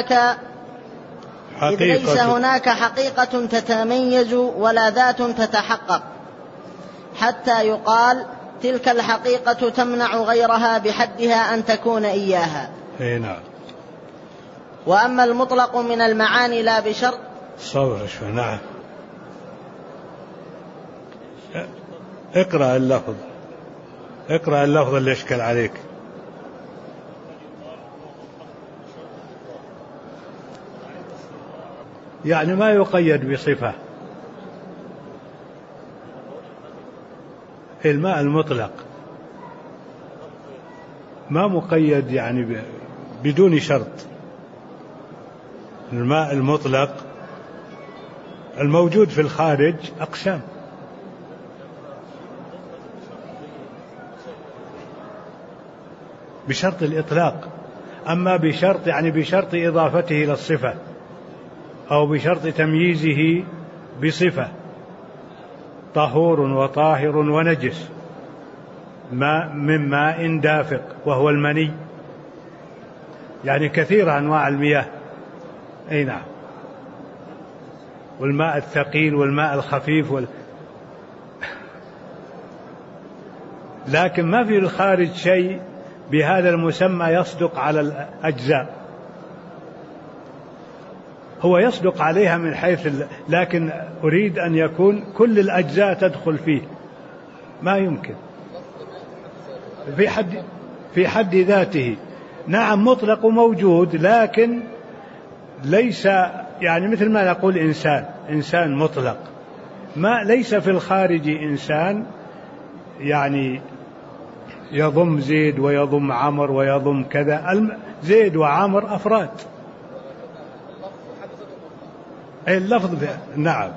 هناك حقيقة تتميز ولا ذات تتحقق، حتى يقال تلك الحقيقة تمنع غيرها بحدها أن تكون إياها. نعم. وأما المطلق من المعاني لا بشرط. صبر شوي. نعم. اقرأ اللفظ اللي اشكل عليك. يعني ما يقيد بصفة. الماء المطلق ما مقيد يعني بدون شرط. الماء المطلق الموجود في الخارج أقسام. بشرط الإطلاق. أما بشرط يعني بشرط إضافته إلى الصفة أو بشرط تمييزه بصفة، طهور وطاهر ونجس، ماء من ماء دافق وهو المني، يعني كثير أنواع المياه. نعم. والماء الثقيل والماء الخفيف لكن ما في الخارج شيء بهذا المسمى يصدق على الأجزاء. هو يصدق عليها من حيث لكن أريد أن يكون كل الأجزاء تدخل فيه، ما يمكن في حد ذاته. نعم مطلق موجود، لكن ليس يعني مثل ما نقول إنسان مطلق، ما ليس في الخارج إنسان يعني يضم زيد ويضم عمر ويضم كذا. زيد وعمر أفراد. اللفظ نعم.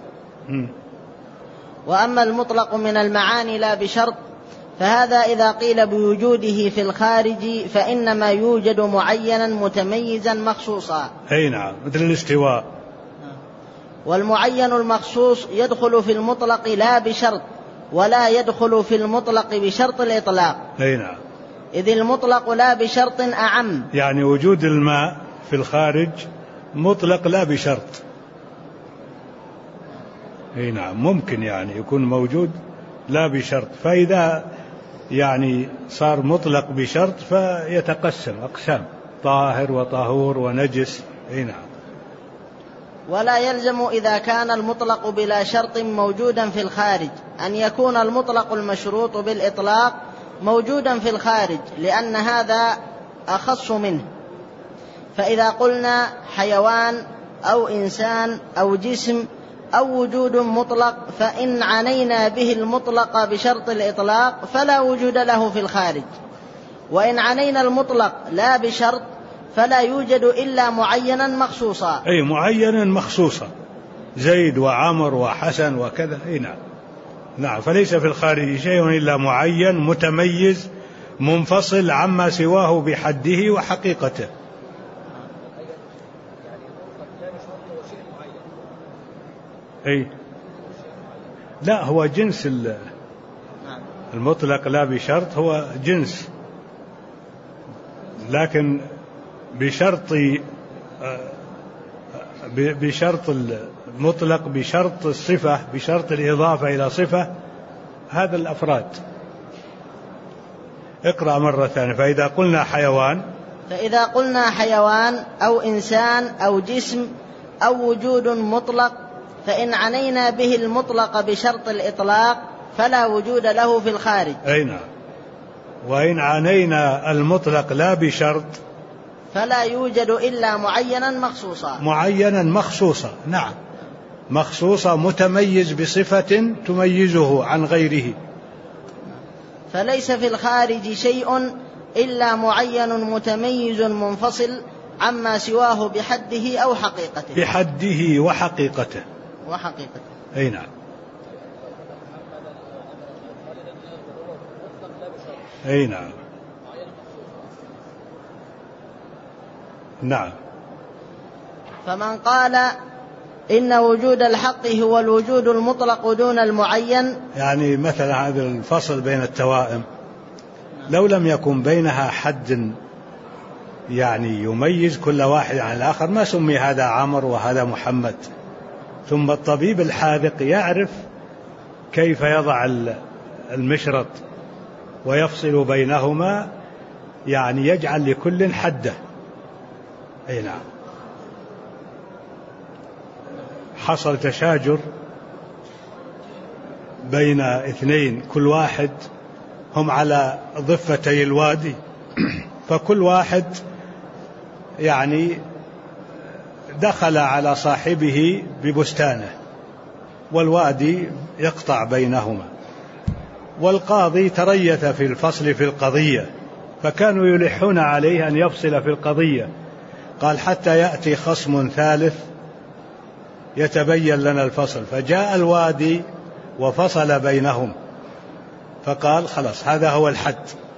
وأما المطلق من المعاني لا بشرط فهذا إذا قيل بوجوده في الخارج فإنما يوجد معينا متميزا مخصوصا. نعم. مثل الاستواء. والمعين المخصوص يدخل في المطلق لا بشرط، ولا يدخل في المطلق بشرط الإطلاق. نعم. إذ المطلق لا بشرط أعم، يعني وجود الماء في الخارج مطلق لا بشرط. نعم. ممكن يعني يكون موجود لا بشرط، فإذا يعني صار مطلق بشرط فيتقسم أقسام، طاهر وطهور ونجس. نعم. ولا يلزم إذا كان المطلق بلا شرط موجودا في الخارج أن يكون المطلق المشروط بالإطلاق موجودا في الخارج، لأن هذا أخص منه. فإذا قلنا حيوان أو إنسان أو جسم أو وجود مطلق، فإن عنينا به المطلق بشرط الإطلاق فلا وجود له في الخارج، وإن عنينا المطلق لا بشرط فلا يوجد إلا معينا مخصوصا. أي معينا مخصوصا، زيد وعمر وحسن وكذا. أي نعم، نعم. فليس في الخارج شيء إلا معين متميز منفصل عما سواه بحده وحقيقته. أي لا، هو جنس المطلق لا بشرط، هو جنس، لكن بشرط المطلق، بشرط الصفة، بشرط الإضافة إلى صفة، هذا الأفراد. اقرأ مرة ثانية. فإذا قلنا حيوان أو إنسان أو جسم أو وجود مطلق، فإن عنينا به المطلق بشرط الإطلاق فلا وجود له في الخارج. أي نعم. وإن عنينا المطلق لا بشرط فلا يوجد إلا معينا مخصوصا. معينا مخصوصا، نعم، مخصوصا متميز بصفة تميزه عن غيره. فليس في الخارج شيء إلا معين متميز منفصل عما سواه بحده أو حقيقته. بحده وحقيقته. أي نعم. أي نعم. نعم. فمن قال إن وجود الحق هو الوجود المطلق دون المعين، يعني مثلا هذا الفصل بين التوائم لو لم يكن بينها حد يعني يميز كل واحد عن الآخر ما سمي هذا عمر وهذا محمد. ثم الطبيب الحاذق يعرف كيف يضع المشرط ويفصل بينهما، يعني يجعل لكل حده. أي نعم. حصل تشاجر بين اثنين، كل واحد هم على ضفتي الوادي، فكل واحد يعني دخل على صاحبه ببستانه، والوادي يقطع بينهما، والقاضي تريث في الفصل في القضية، فكانوا يلحون عليه أن يفصل في القضية. قال حتى يأتي خصم ثالث يتبين لنا الفصل، فجاء الوادي وفصل بينهم، فقال خلاص هذا هو الحد.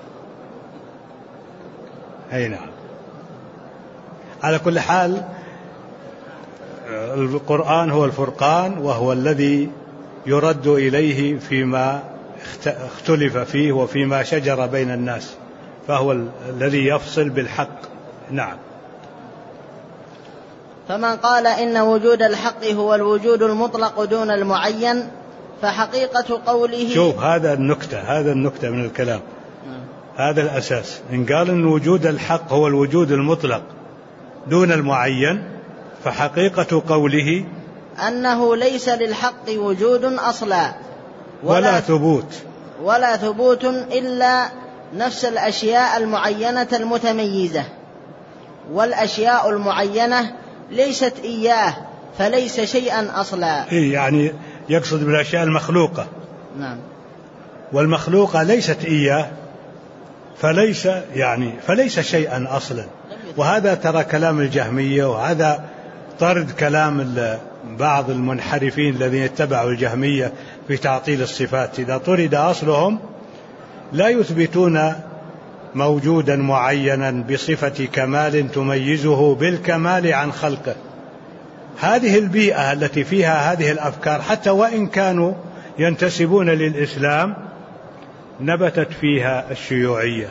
أي نعم. على كل حال القرآن هو الفرقان، وهو الذي يرد إليه فيما اختلف فيه وفيما شجر بين الناس، فهو الذي يفصل بالحق. نعم. فمن قال إن وجود الحق هو الوجود المطلق دون المعين، فحقيقة قوله، شوف هذا النكتة من الكلام، هذا الأساس. إن قال إن وجود الحق هو الوجود المطلق دون المعين، فحقيقة قوله أنه ليس للحق وجود أصلا ولا ثبوت إلا نفس الأشياء المعينة المتميزة، والأشياء المعينة ليست إياه، فليس شيئا أصلا. يعني يقصد بالأشياء المخلوقة. نعم. والمخلوقة ليست إياه، فليس شيئا أصلا. وهذا ترى كلام الجهمية، وهذا طرد كلام بعض المنحرفين الذين اتبعوا الجهمية في تعطيل الصفات. إذا طرد أصلهم لا يثبتون موجودا معينا بصفة كمال تميزه بالكمال عن خلقه. هذه البيئة التي فيها هذه الأفكار، حتى وإن كانوا ينتسبون للإسلام، نبتت فيها الشيوعية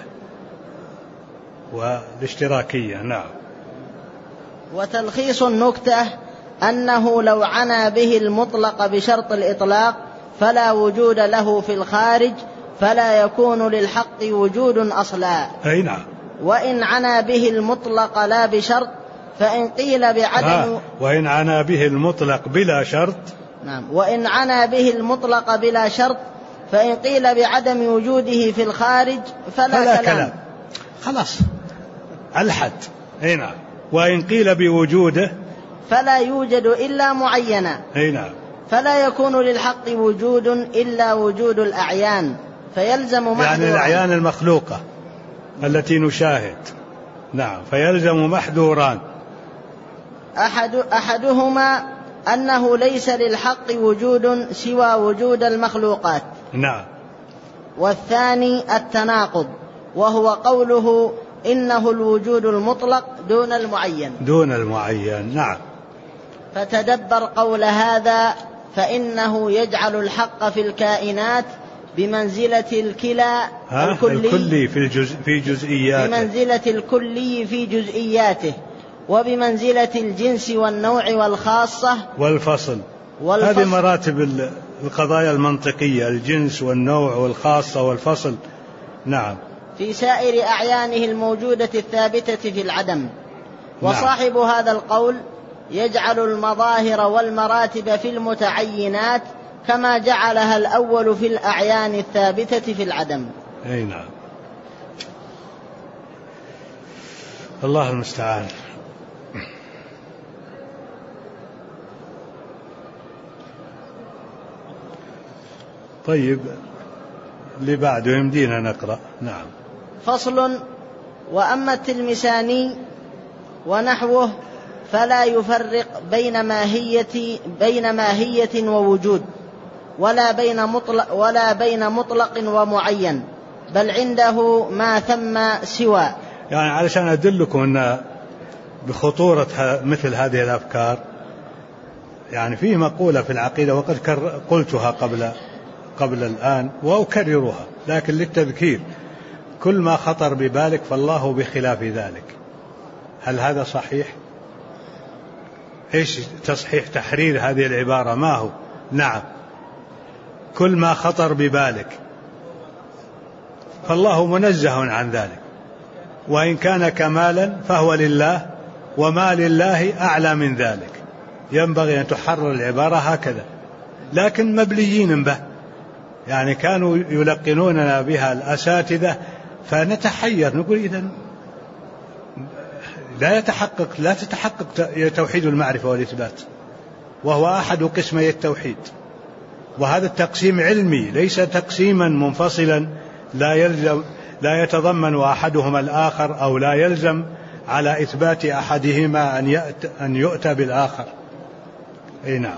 والاشتراكية. نعم. وتلخيص النكتة أنه لو عنى به المطلق بشرط الإطلاق فلا وجود له في الخارج، فلا يكون للحق وجود أصلا. أي نعم. وإن عنى به المطلق لا بشرط فإن قيل بعدم وإن عنا به المطلق بلا شرط. نعم، وإن عنا به المطلق بلا شرط، فإن قيل بعدم وجوده في الخارج فلا كلام. خلاص الحد. نعم. وإن قيل بوجوده فلا يوجد إلا معينا. نعم. فلا يكون للحق وجود إلا وجود الأعيان، فيلزم محذوران، يعني الأعيان المخلوقة التي نشاهد. نعم. فيلزم محذوران. أحدهما أنه ليس للحق وجود سوى وجود المخلوقات. نعم. والثاني التناقض، وهو قوله إنه الوجود المطلق دون المعين. دون المعين. نعم. فتدبر قول هذا، فإنه يجعل الحق في الكائنات بمنزلة الكلي في جزئياته، بمنزلة الكلي في جزئياته، وبمنزلة الجنس والنوع والخاصة والفصل. هذه مراتب القضايا المنطقية: الجنس والنوع والخاصة والفصل. نعم. في سائر أعيانه الموجودة الثابتة في العدم. وصاحب هذا القول يجعل المظاهر والمراتب في المتعينات كما جعلها الأول في الأعيان الثابتة في العدم. أي نعم. الله المستعان. طيب، اللي بعده يمدينا نقرأ. نعم. فصل. وأما التلمساني ونحوه فلا يفرق بين ماهية ووجود، ولا بين مطلق ومعين، بل عنده ما ثم سوى. يعني علشان أدلكم أن بخطورة مثل هذه الأفكار، يعني فيه مقولة في العقيدة وقد قلتها قبل الآن وأكررها، لكن للتذكير: كل ما خطر ببالك فالله بخلاف ذلك. هل هذا صحيح؟ إيش تصحيح تحرير هذه العبارة ما هو؟ نعم، كل ما خطر ببالك فالله منزه عن ذلك، وإن كان كمالا فهو لله، وما لله أعلى من ذلك. ينبغي أن تحرر العبارة هكذا، لكن مبليين به، يعني كانوا يلقنوننا بها الأساتذة فنتحير، نقول إذن لا تتحقق توحيد المعرفة والإثبات، وهو أحد قسمي التوحيد، وهذا التقسيم علمي ليس تقسيما منفصلا لا يتضمن أحدهما الآخر، أو لا يلزم على إثبات أحدهما أن يؤتى بالآخر. أي نعم.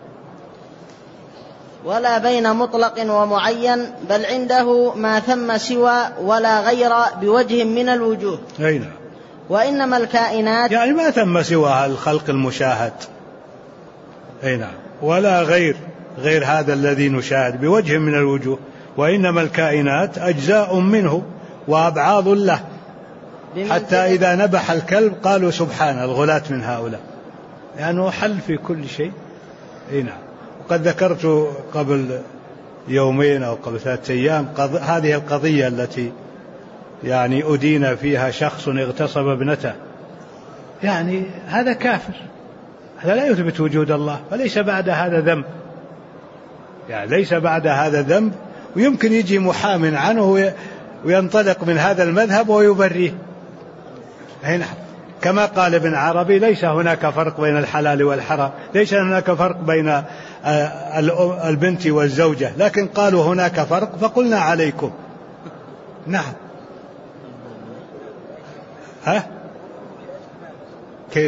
ولا بين مطلق ومعين، بل عنده ما ثم سوى ولا غير بوجه من الوجوه. أي نعم. وإنما الكائنات، يعني ما ثم سوى الخلق المشاهد. أي نعم. ولا غير هذا الذي نشاهد بوجه من الوجوه، وإنما الكائنات أجزاء منه وأبعاض له، حتى إذا نبح الكلب قالوا سبحان الغلاة من هؤلاء، لأنه حل في كل شيء. أي نعم. وقد ذكرت قبل يومين أو قبل 3 أيام هذه القضية التي يعني أدين فيها شخص اغتصب ابنته. يعني هذا كافر، هذا لا يثبت وجود الله، فليس بعد هذا ذنب، يعني ليس بعد هذا ذنب، ويمكن يجي محام عنه وينطلق من هذا المذهب ويبريه. هنا كما قال ابن عربي: ليس هناك فرق بين الحلال والحرام، ليس هناك فرق بين البنت والزوجة، لكن قالوا هناك فرق فقلنا عليكم. نعم. ها كيف؟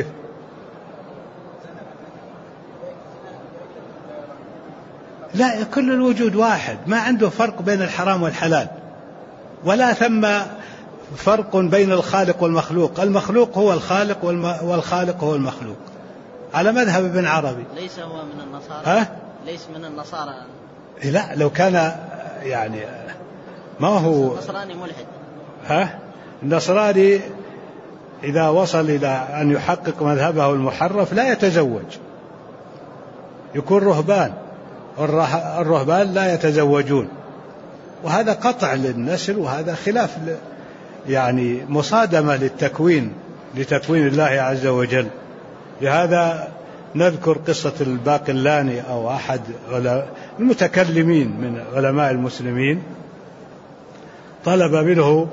لا، كل الوجود واحد، ما عنده فرق بين الحرام والحلال، ولا ثم فرق بين الخالق والمخلوق. المخلوق هو الخالق والخالق هو المخلوق، على مذهب ابن عربي. ليس هو من النصارى. ليس من النصارى. لا، لو كان يعني ما هو نصراني ملحد. النصراني إذا وصل إلى أن يحقق مذهبه المحرف لا يتزوج، يكون رهبان، الرهبان لا يتزوجون، وهذا قطع للنسل، وهذا خلاف يعني مصادمة للتكوين لتكوين الله عز وجل. لهذا نذكر قصة الباقلاني أو أحد المتكلمين من علماء المسلمين، طلب منه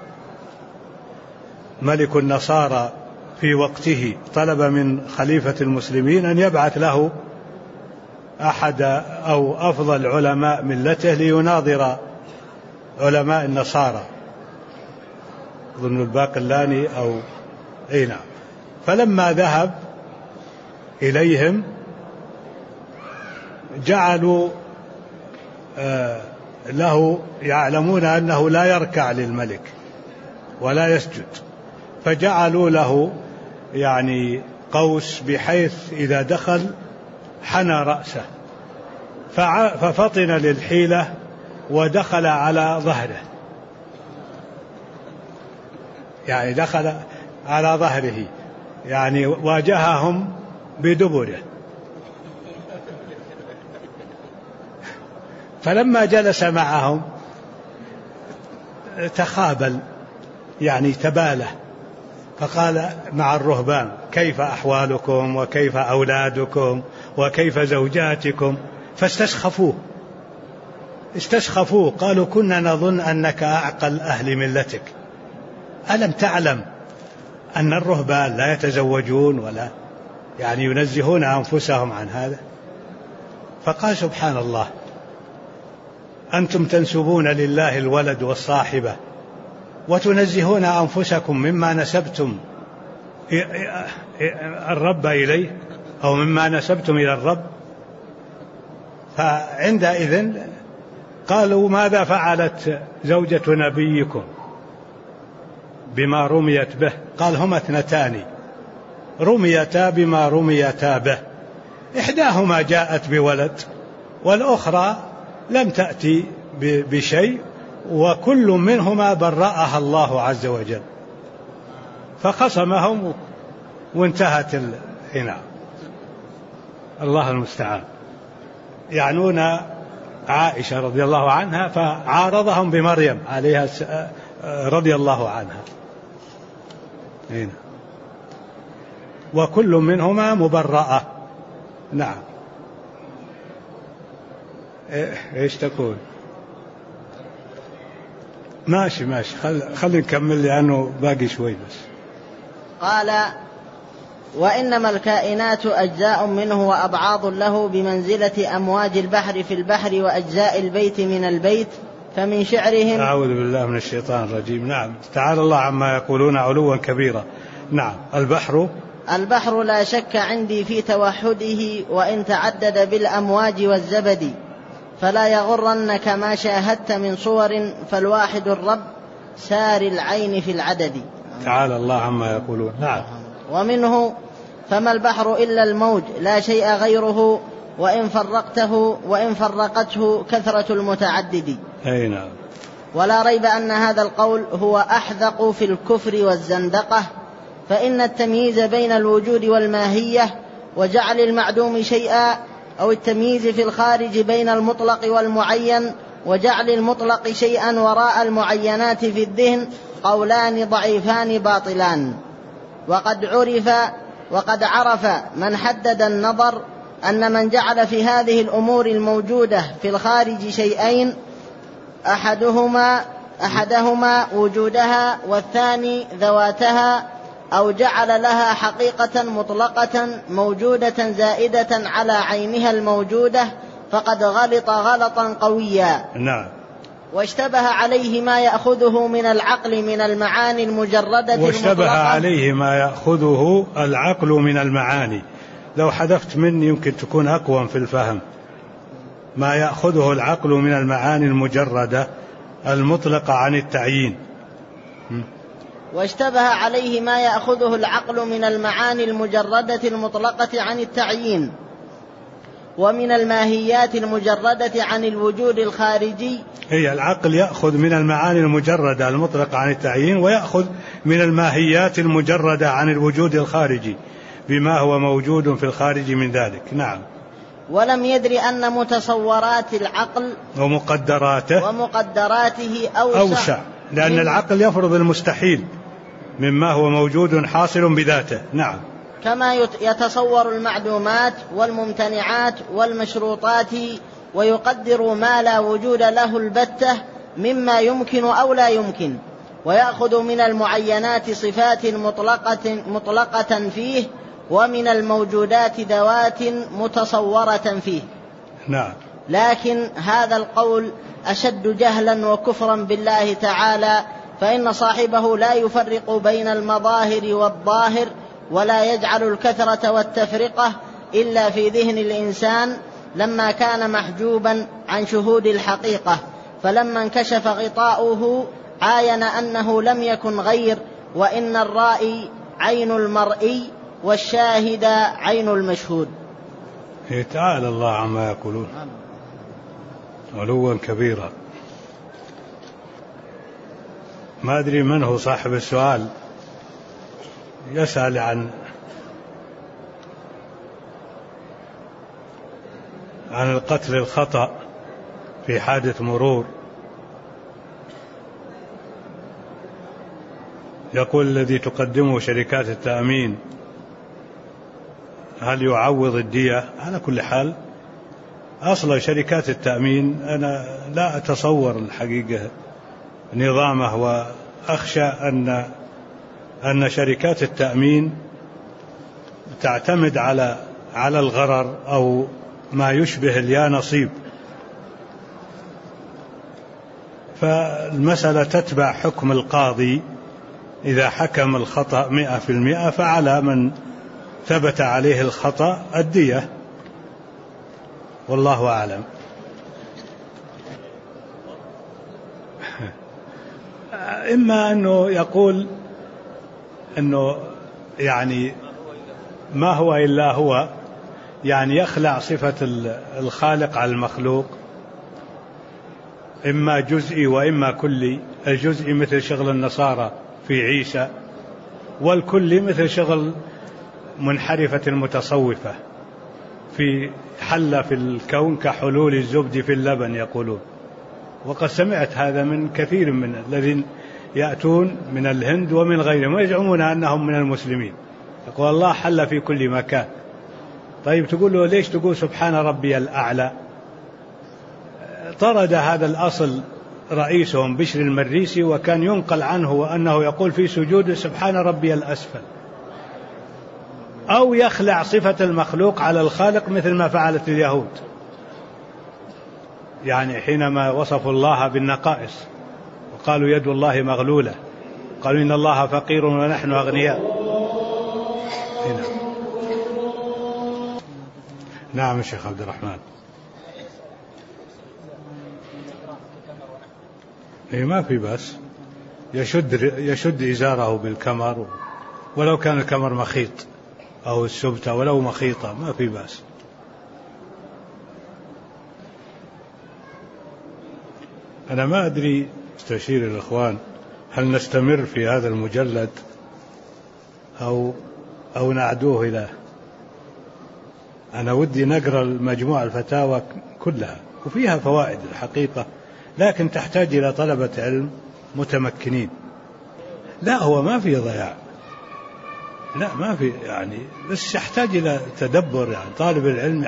ملك النصارى في وقته، طلب من خليفة المسلمين أن يبعث له أحد أو أفضل علماء ملته ليناظر علماء النصارى، ضمن الباقلاني أو نعم. فلما ذهب إليهم جعلوا له، يعلمون أنه لا يركع للملك ولا يسجد، فجعلوا له يعني قوس بحيث إذا دخل حنى رأسه، ففطن للحيلة ودخل على ظهره، يعني دخل على ظهره، يعني واجههم بدبره. فلما جلس معهم تخابل، يعني تباله، فقال مع الرهبان: كيف أحوالكم وكيف أولادكم وكيف زوجاتكم؟ استسخفوه، قالوا: كنا نظن أنك أعقل أهل ملتك، ألم تعلم أن الرهبان لا يتزوجون ولا يعني ينزهون أنفسهم عن هذا؟ فقال: سبحان الله، أنتم تنسبون لله الولد والصاحبة وتنزهون أنفسكم مما نسبتم الرب إليه أو مما نسبتم إلى الرب. فعندئذ قالوا: ماذا فعلت زوجة نبيكم بما رميت به؟ قال: هما اثنتان رميتا بما رميتا به، إحداهما جاءت بولد والأخرى لم تأتي بشيء، وكل منهما برأها الله عز وجل. فخصمهم وانتهت العناء. الله المستعان. يعنون عائشة رضي الله عنها، فعارضهم بمريم عليها رضي الله عنها. هنا وكل منهما مبرأة. نعم. ايش تقول؟ ماشي خلي نكمل لأنه باقي شوي بس. قال: وإنما الكائنات أجزاء منه وأبعاض له بمنزلة أمواج البحر في البحر وأجزاء البيت من البيت، فمن شعرهم. أعوذ بالله من الشيطان الرجيم. نعم. تعالى الله عما يقولون علوا كبيرا. نعم. البحر لا شك عندي في توحده، وإن تعدد بالأمواج والزبد، فلا يغرنك ما شاهدت من صور، فالواحد الرب سار العين في العدد. تعالى الله عما يقولون. نعم. ومنه: فما البحر إلا الموج لا شيء غيره، وإن فرقته كثرة المتعدد. أي نعم. ولا ريب أن هذا القول هو أحذق في الكفر والزندقة، فإن التمييز بين الوجود والماهية وجعل المعدوم شيئا، أو التمييز في الخارج بين المطلق والمعين وجعل المطلق شيئا وراء المعينات في الذهن، قولان ضعيفان باطلان. وقد عرف من حدد النظر أن من جعل في هذه الأمور الموجودة في الخارج شيئين، أحدهما وجودها والثاني ذواتها، أو جعل لها حقيقة مطلقة موجودة زائدة على عينها الموجودة، فقد غلط غلطا قويا. نعم. واشتبه عليه ما يأخذه من العقل من المعاني المجردة واشتبه عليه ما يأخذه العقل من المعاني. لو حذفت مني يمكن تكون أقوى في الفهم. ما يأخذه العقل من المعاني المجردة المطلقة عن التعيين. واشتبه عليه ما يأخذه العقل من المعاني المجردة المطلقة عن التعيين، ومن الماهيات المجردة عن الوجود الخارجي. هي العقل يأخذ من المعاني المجردة المطلقة عن التعيين، ويأخذ من الماهيات المجردة عن الوجود الخارجي بما هو موجود في الخارج من ذلك. نعم. ولم يدري أن متصورات العقل ومقدراته أوسع، لأن العقل يفرض المستحيل مما هو موجود حاصل بذاته. نعم. كما يتصور المعدومات والممتنعات والمشروطات ويقدر ما لا وجود له البتة مما يمكن أو لا يمكن، ويأخذ من المعينات صفات مطلقة فيه، ومن الموجودات ذوات متصورة فيه. نعم. لكن هذا القول أشد جهلا وكفرا بالله تعالى، فإن صاحبه لا يفرق بين المظاهر والظاهر، ولا يجعل الكثرة والتفرقة إلا في ذهن الإنسان لما كان محجوبا عن شهود الحقيقة، فلما انكشف غطاؤه عاين أنه لم يكن غير، وإن الرائي عين المرئي والشاهد عين المشهود. تعالى الله عما يقولون علوا كبيرا. ما أدري من هو صاحب السؤال، يسأل عن القتل الخطأ في حادث مرور. يقول الذي تقدمه شركات التأمين هل يعوض الدية؟ على كل حال أصلا شركات التأمين أنا لا أتصور الحقيقة نظامه، وأخشى أن شركات التأمين تعتمد على الغرر أو ما يشبه اليانصيب، فالمسألة تتبع حكم القاضي. إذا حكم الخطأ 100% فعلى من ثبت عليه الخطأ الدية، والله أعلم. إما أنه يقول أنه يعني ما هو إلا هو، يعني يخلع صفة الخالق على المخلوق، إما جزئي وإما كلي. الجزئي مثل شغل النصارى في عيسى، والكلي مثل شغل منحرفة المتصوفة في حل في الكون كحلول الزبد في اللبن يقولون. وقد سمعت هذا من كثير من الذين يأتون من الهند ومن غيرهم ويزعمون أنهم من المسلمين، يقول الله حل في كل مكان. طيب تقول له ليش تقول سبحان ربي الأعلى؟ طرد هذا الأصل رئيسهم بشر المريسي، وكان ينقل عنه وأنه يقول في سجود سبحان ربي الأسفل، أو يخلع صفة المخلوق على الخالق مثل ما فعلت اليهود، يعني حينما وصفوا الله بالنقائص وقالوا يد الله مغلولة، قالوا إن الله فقير ونحن أغنياء. هنا. نعم الشيخ عبد الرحمن. ما في بس يشد إزاره بالكمر، ولو كان الكمر مخيط أو السبتة ولو مخيطة ما في بأس. أنا ما أدري، استشير الإخوان هل نستمر في هذا المجلد أو نعدوه إلى. أنا ودي نقرأ مجموع الفتاوى كلها وفيها فوائد الحقيقة، لكن تحتاج إلى طلبة علم متمكنين. لا هو ما في ضياع، لا ما في، يعني بس يحتاج إلى تدبر. يعني طالب العلم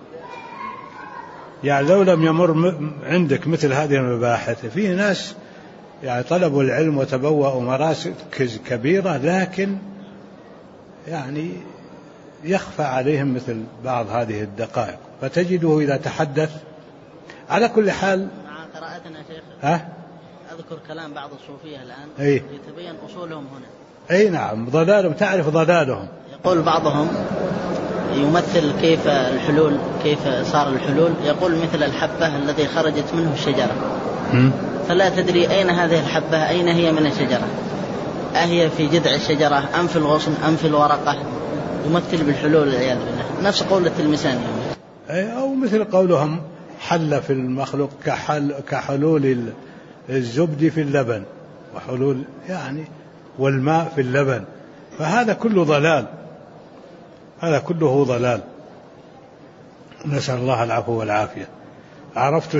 يعني لو لم يمر عندك مثل هذه المباحث، فيه ناس يعني طلبوا العلم وتبوأوا مراكز كبيرة، لكن يعني يخفى عليهم مثل بعض هذه الدقائق، فتجده إذا تحدث. على كل حال مع قراءتنا شيخ أذكر كلام بعض الصوفية الآن يتبين أصولهم هنا. أي نعم، ضلالهم تعرف ضلالهم. يقول بعضهم يمثل كيف الحلول، كيف صار الحلول، يقول مثل الحبة الذي خرجت منه الشجرة، فلا تدري أين هذه الحبة، أين هي من الشجرة، أهي في جذع الشجرة أم في الغصن أم في الورقة. يمثل بالحلول والعياذ بالله، نفس قول التلمساني. أو مثل قولهم حل في المخلوق كحلول الزبد في اللبن، وحلول يعني والماء في اللبن، فهذا كله ضلال، هذا كله ضلال، نسأل الله العفو والعافية. عرفت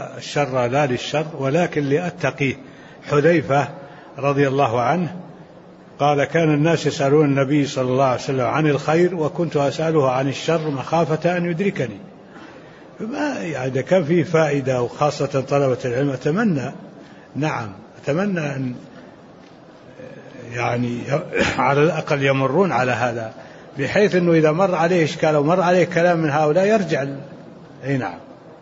الشر لا للشر ولكن لأتقيه. حذيفة رضي الله عنه قال كان الناس يسألون النبي صلى الله عليه وسلم عن الخير وكنت أسأله عن الشر مخافة أن يدركني. يعني كان فيه فائدة، وخاصة طلبة العلم أتمنى أن يعني على الأقل يمرون على هذا، بحيث أنه إذا مر عليه إشكال ومر عليه كلام من هؤلاء يرجع. أي نعم.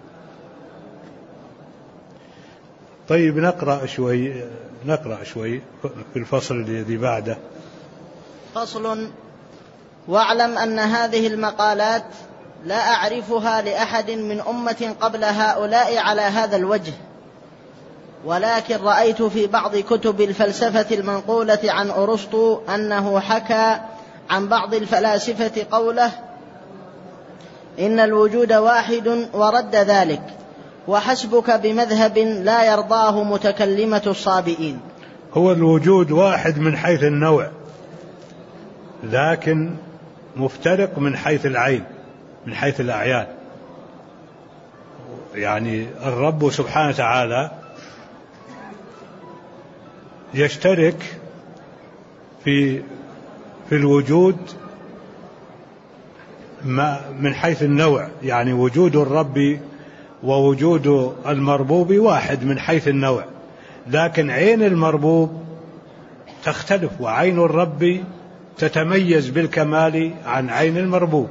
طيب نقرأ شوي في الفصل الذي بعده. فصل: واعلم أن هذه المقالات لا أعرفها لأحد من أمة قبل هؤلاء على هذا الوجه، ولكن رأيت في بعض كتب الفلسفة المنقولة عن أرسطو أنه حكى عن بعض الفلاسفة قوله إن الوجود واحد ورد ذلك، وحسبك بمذهب لا يرضاه متكلمة الصابئين. هو الوجود واحد من حيث النوع، لكن مفترق من حيث العين، من حيث الأعيان. يعني الرب سبحانه وتعالى يشترك في الوجود من حيث النوع، يعني وجود الرب ووجود المربوب واحد من حيث النوع، لكن عين المربوب تختلف، وعين الرب تتميز بالكمال عن عين المربوب.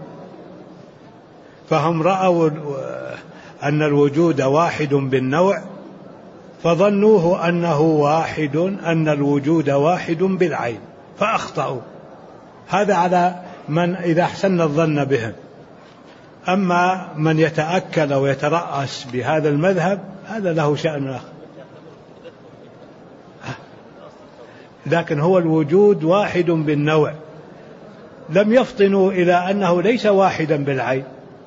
فهم رأوا أن الوجود واحد بالنوع فظنوه أن الوجود واحد بالعين، فأخطأوا. هذا على من إذا أحسن الظن بهم. أما من يتأكل ويترأس بهذا المذهب هذا له شأن آخر. لكن هو الوجود واحد بالنوع، لم يفطنوا إلى أنه ليس واحدا بالعين.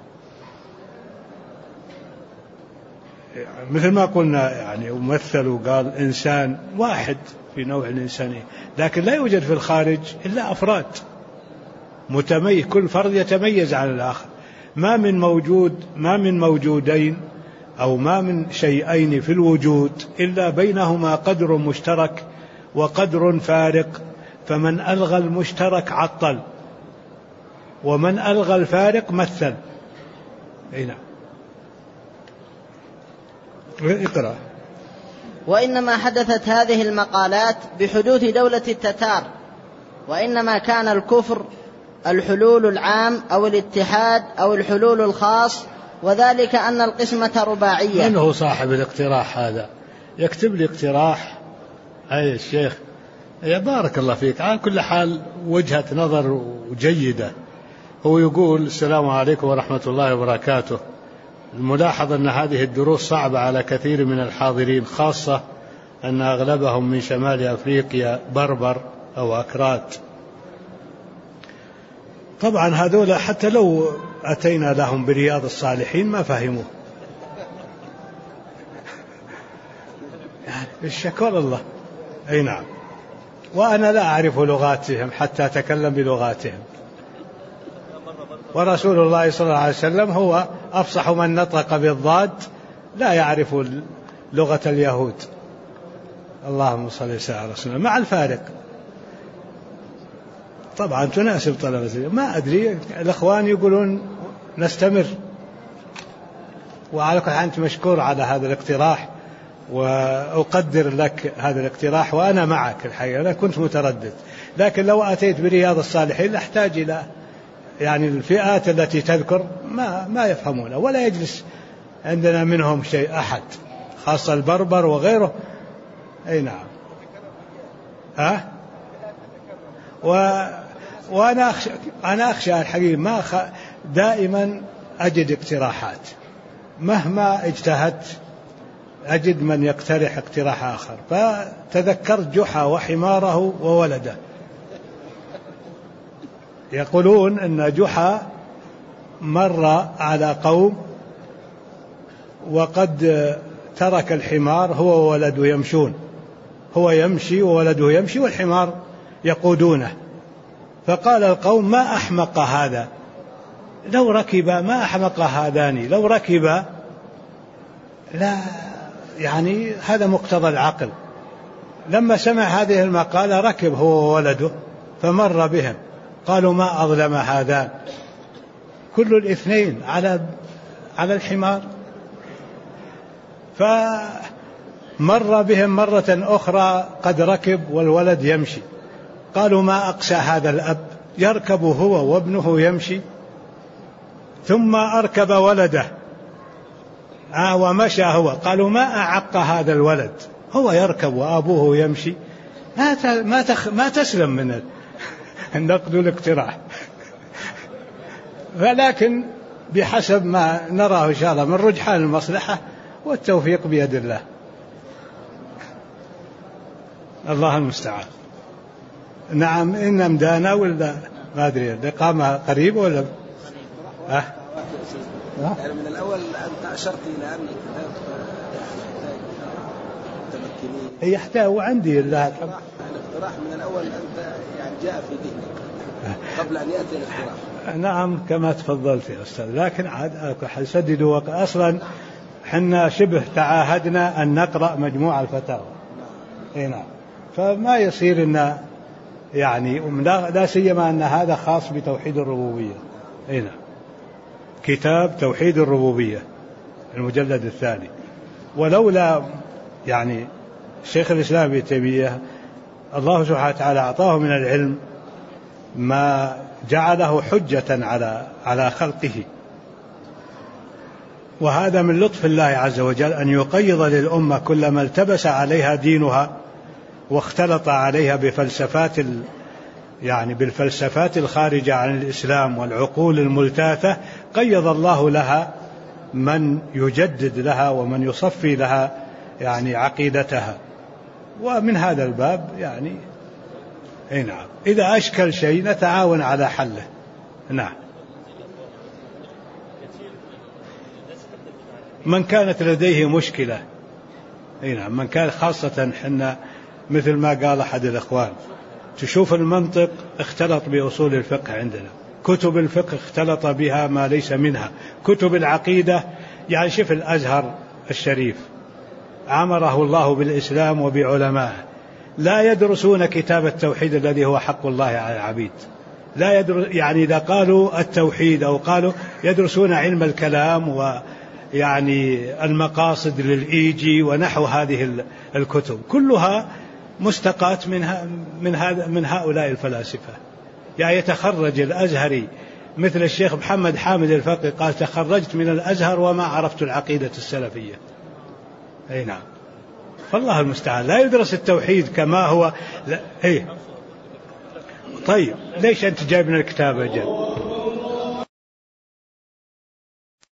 مثل ما قلنا يعني ومثلوا قال إنسان واحد في نوع الإنساني، لكن لا يوجد في الخارج إلا أفراد متميز، كل فرد يتميز عن الآخر. ما من موجودين أو ما من شيئين في الوجود إلا بينهما قدر مشترك وقدر فارق، فمن ألغى المشترك عطل، ومن ألغى الفارق مثل. هنا اقرأ. وإنما حدثت هذه المقالات بحدوث دولة التتار، وإنما كان الكفر الحلول العام أو الاتحاد أو الحلول الخاص، وذلك أن القسمة رباعية. من هو صاحب الاقتراح هذا؟ يكتب لي اقتراح. أي الشيخ يا بارك الله فيك. على كل حال وجهة نظر جيدة. هو يقول السلام عليكم ورحمة الله وبركاته. الملاحظة أن هذه الدروس صعبة على كثير من الحاضرين، خاصة أن أغلبهم من شمال أفريقيا بربر أو أكراد. طبعا هذول حتى لو أتينا لهم برياض الصالحين ما فهموه. يعني الشكر الله. أي نعم. وأنا لا أعرف لغاتهم حتى أتكلم بلغاتهم. ورسول الله صلى الله عليه وسلم هو أفصح من نطق بالضاد، لا يعرف لغة اليهود. اللهم صل وسلم على رسول الله، مع الفارق. طبعا تناسب طلبة، ما أدري الأخوان يقولون نستمر. وعلى كل حال أنت مشكور على هذا الاقتراح، وأقدر لك هذا الاقتراح، وأنا معك الحقيقة. أنا كنت متردد، لكن لو أتيت برياض الصالحين أحتاج إلى يعني الفئات التي تذكر ما يفهمون، ولا يجلس عندنا منهم شيء أحد، خاصة البربر وغيره. أي نعم. وأنا أخشى الحقيقة دائما أجد اقتراحات، مهما اجتهدت أجد من يقترح اقتراح آخر. فتذكرت جحا وحماره وولده. يقولون أن جحا مر على قوم وقد ترك الحمار هو وولده يمشون، هو يمشي وولده يمشي والحمار يقودونه. فقال القوم ما أحمق هذا، لو ركب ما أحمق هذان، لو ركب لا، يعني هذا مقتضى العقل. لما سمع هذه المقالة ركب هو وولده فمر بهم، قالوا ما أظلم هذان، كل الاثنين على الحمار. فمر بهم مرة أخرى قد ركب والولد يمشي، قالوا ما أقسى هذا الأب، يركب هو وابنه يمشي، ثم أركب ولده ومشى هو، قالوا ما أعق هذا الولد، هو يركب وأبوه يمشي، ما تسلم من النقد والاقتراح. ولكن بحسب ما نراه إن شاء الله من رجحان المصلحة، والتوفيق بيد الله. الله المستعان. نعم، إن أمدانا ولا ما أدري الإقامة قريبة ولا يعني من الأول أنت أشرت إلى أن تمكنين يحتاج وعندي الله الاقتراح من الأول أنت يعني جاء في ذهنك قبل أن يأتي الاقتراح. نعم كما تفضلت يا أستاذ، لكن عاد حسددوا أصلا حنا شبه تعاهدنا أن نقرأ مجموع الفتاوى. نعم، فما يصير إن يعني لا سيما أن هذا خاص بتوحيد الربوبية. نعم، كتاب توحيد الربوبية المجلد الثاني. ولولا يعني شيخ الإسلام ابن تيمية الله سبحانه وتعالى أعطاه من العلم ما جعله حجة على خلقه، وهذا من لطف الله عز وجل أن يقيض للأمة كلما التبس عليها دينها واختلط عليها بالفلسفات الخارجة عن الإسلام والعقول الملتاثة، قيض الله لها من يجدد لها ومن يصفي لها يعني عقيدتها. ومن هذا الباب يعني نعم إذا أشكل شيء نتعاون على حله. نعم، من كانت لديه مشكلة، نعم، من كان خاصة حنا مثل ما قال أحد الإخوان، تشوف المنطق اختلط بأصول الفقه عندنا، كتب الفقه اختلط بها ما ليس منها، كتب العقيدة يعني شوف الأزهر الشريف عمره الله بالإسلام وبعلمائه لا يدرسون كتاب التوحيد الذي هو حق الله على العبيد، لا يدرس يعني إذا قالوا التوحيد أو قالوا يدرسون علم الكلام ويعني المقاصد للإيجي ونحو هذه الكتب كلها مستقاة من هؤلاء الفلاسفة. يعني يتخرج الأزهري مثل الشيخ محمد حامد الفقي قال تخرجت من الأزهر وما عرفت العقيدة السلفية. أي نعم، فالله المستعان. لا يدرس التوحيد كما هو. طيب ليش أنت جايب من الكتاب أجل؟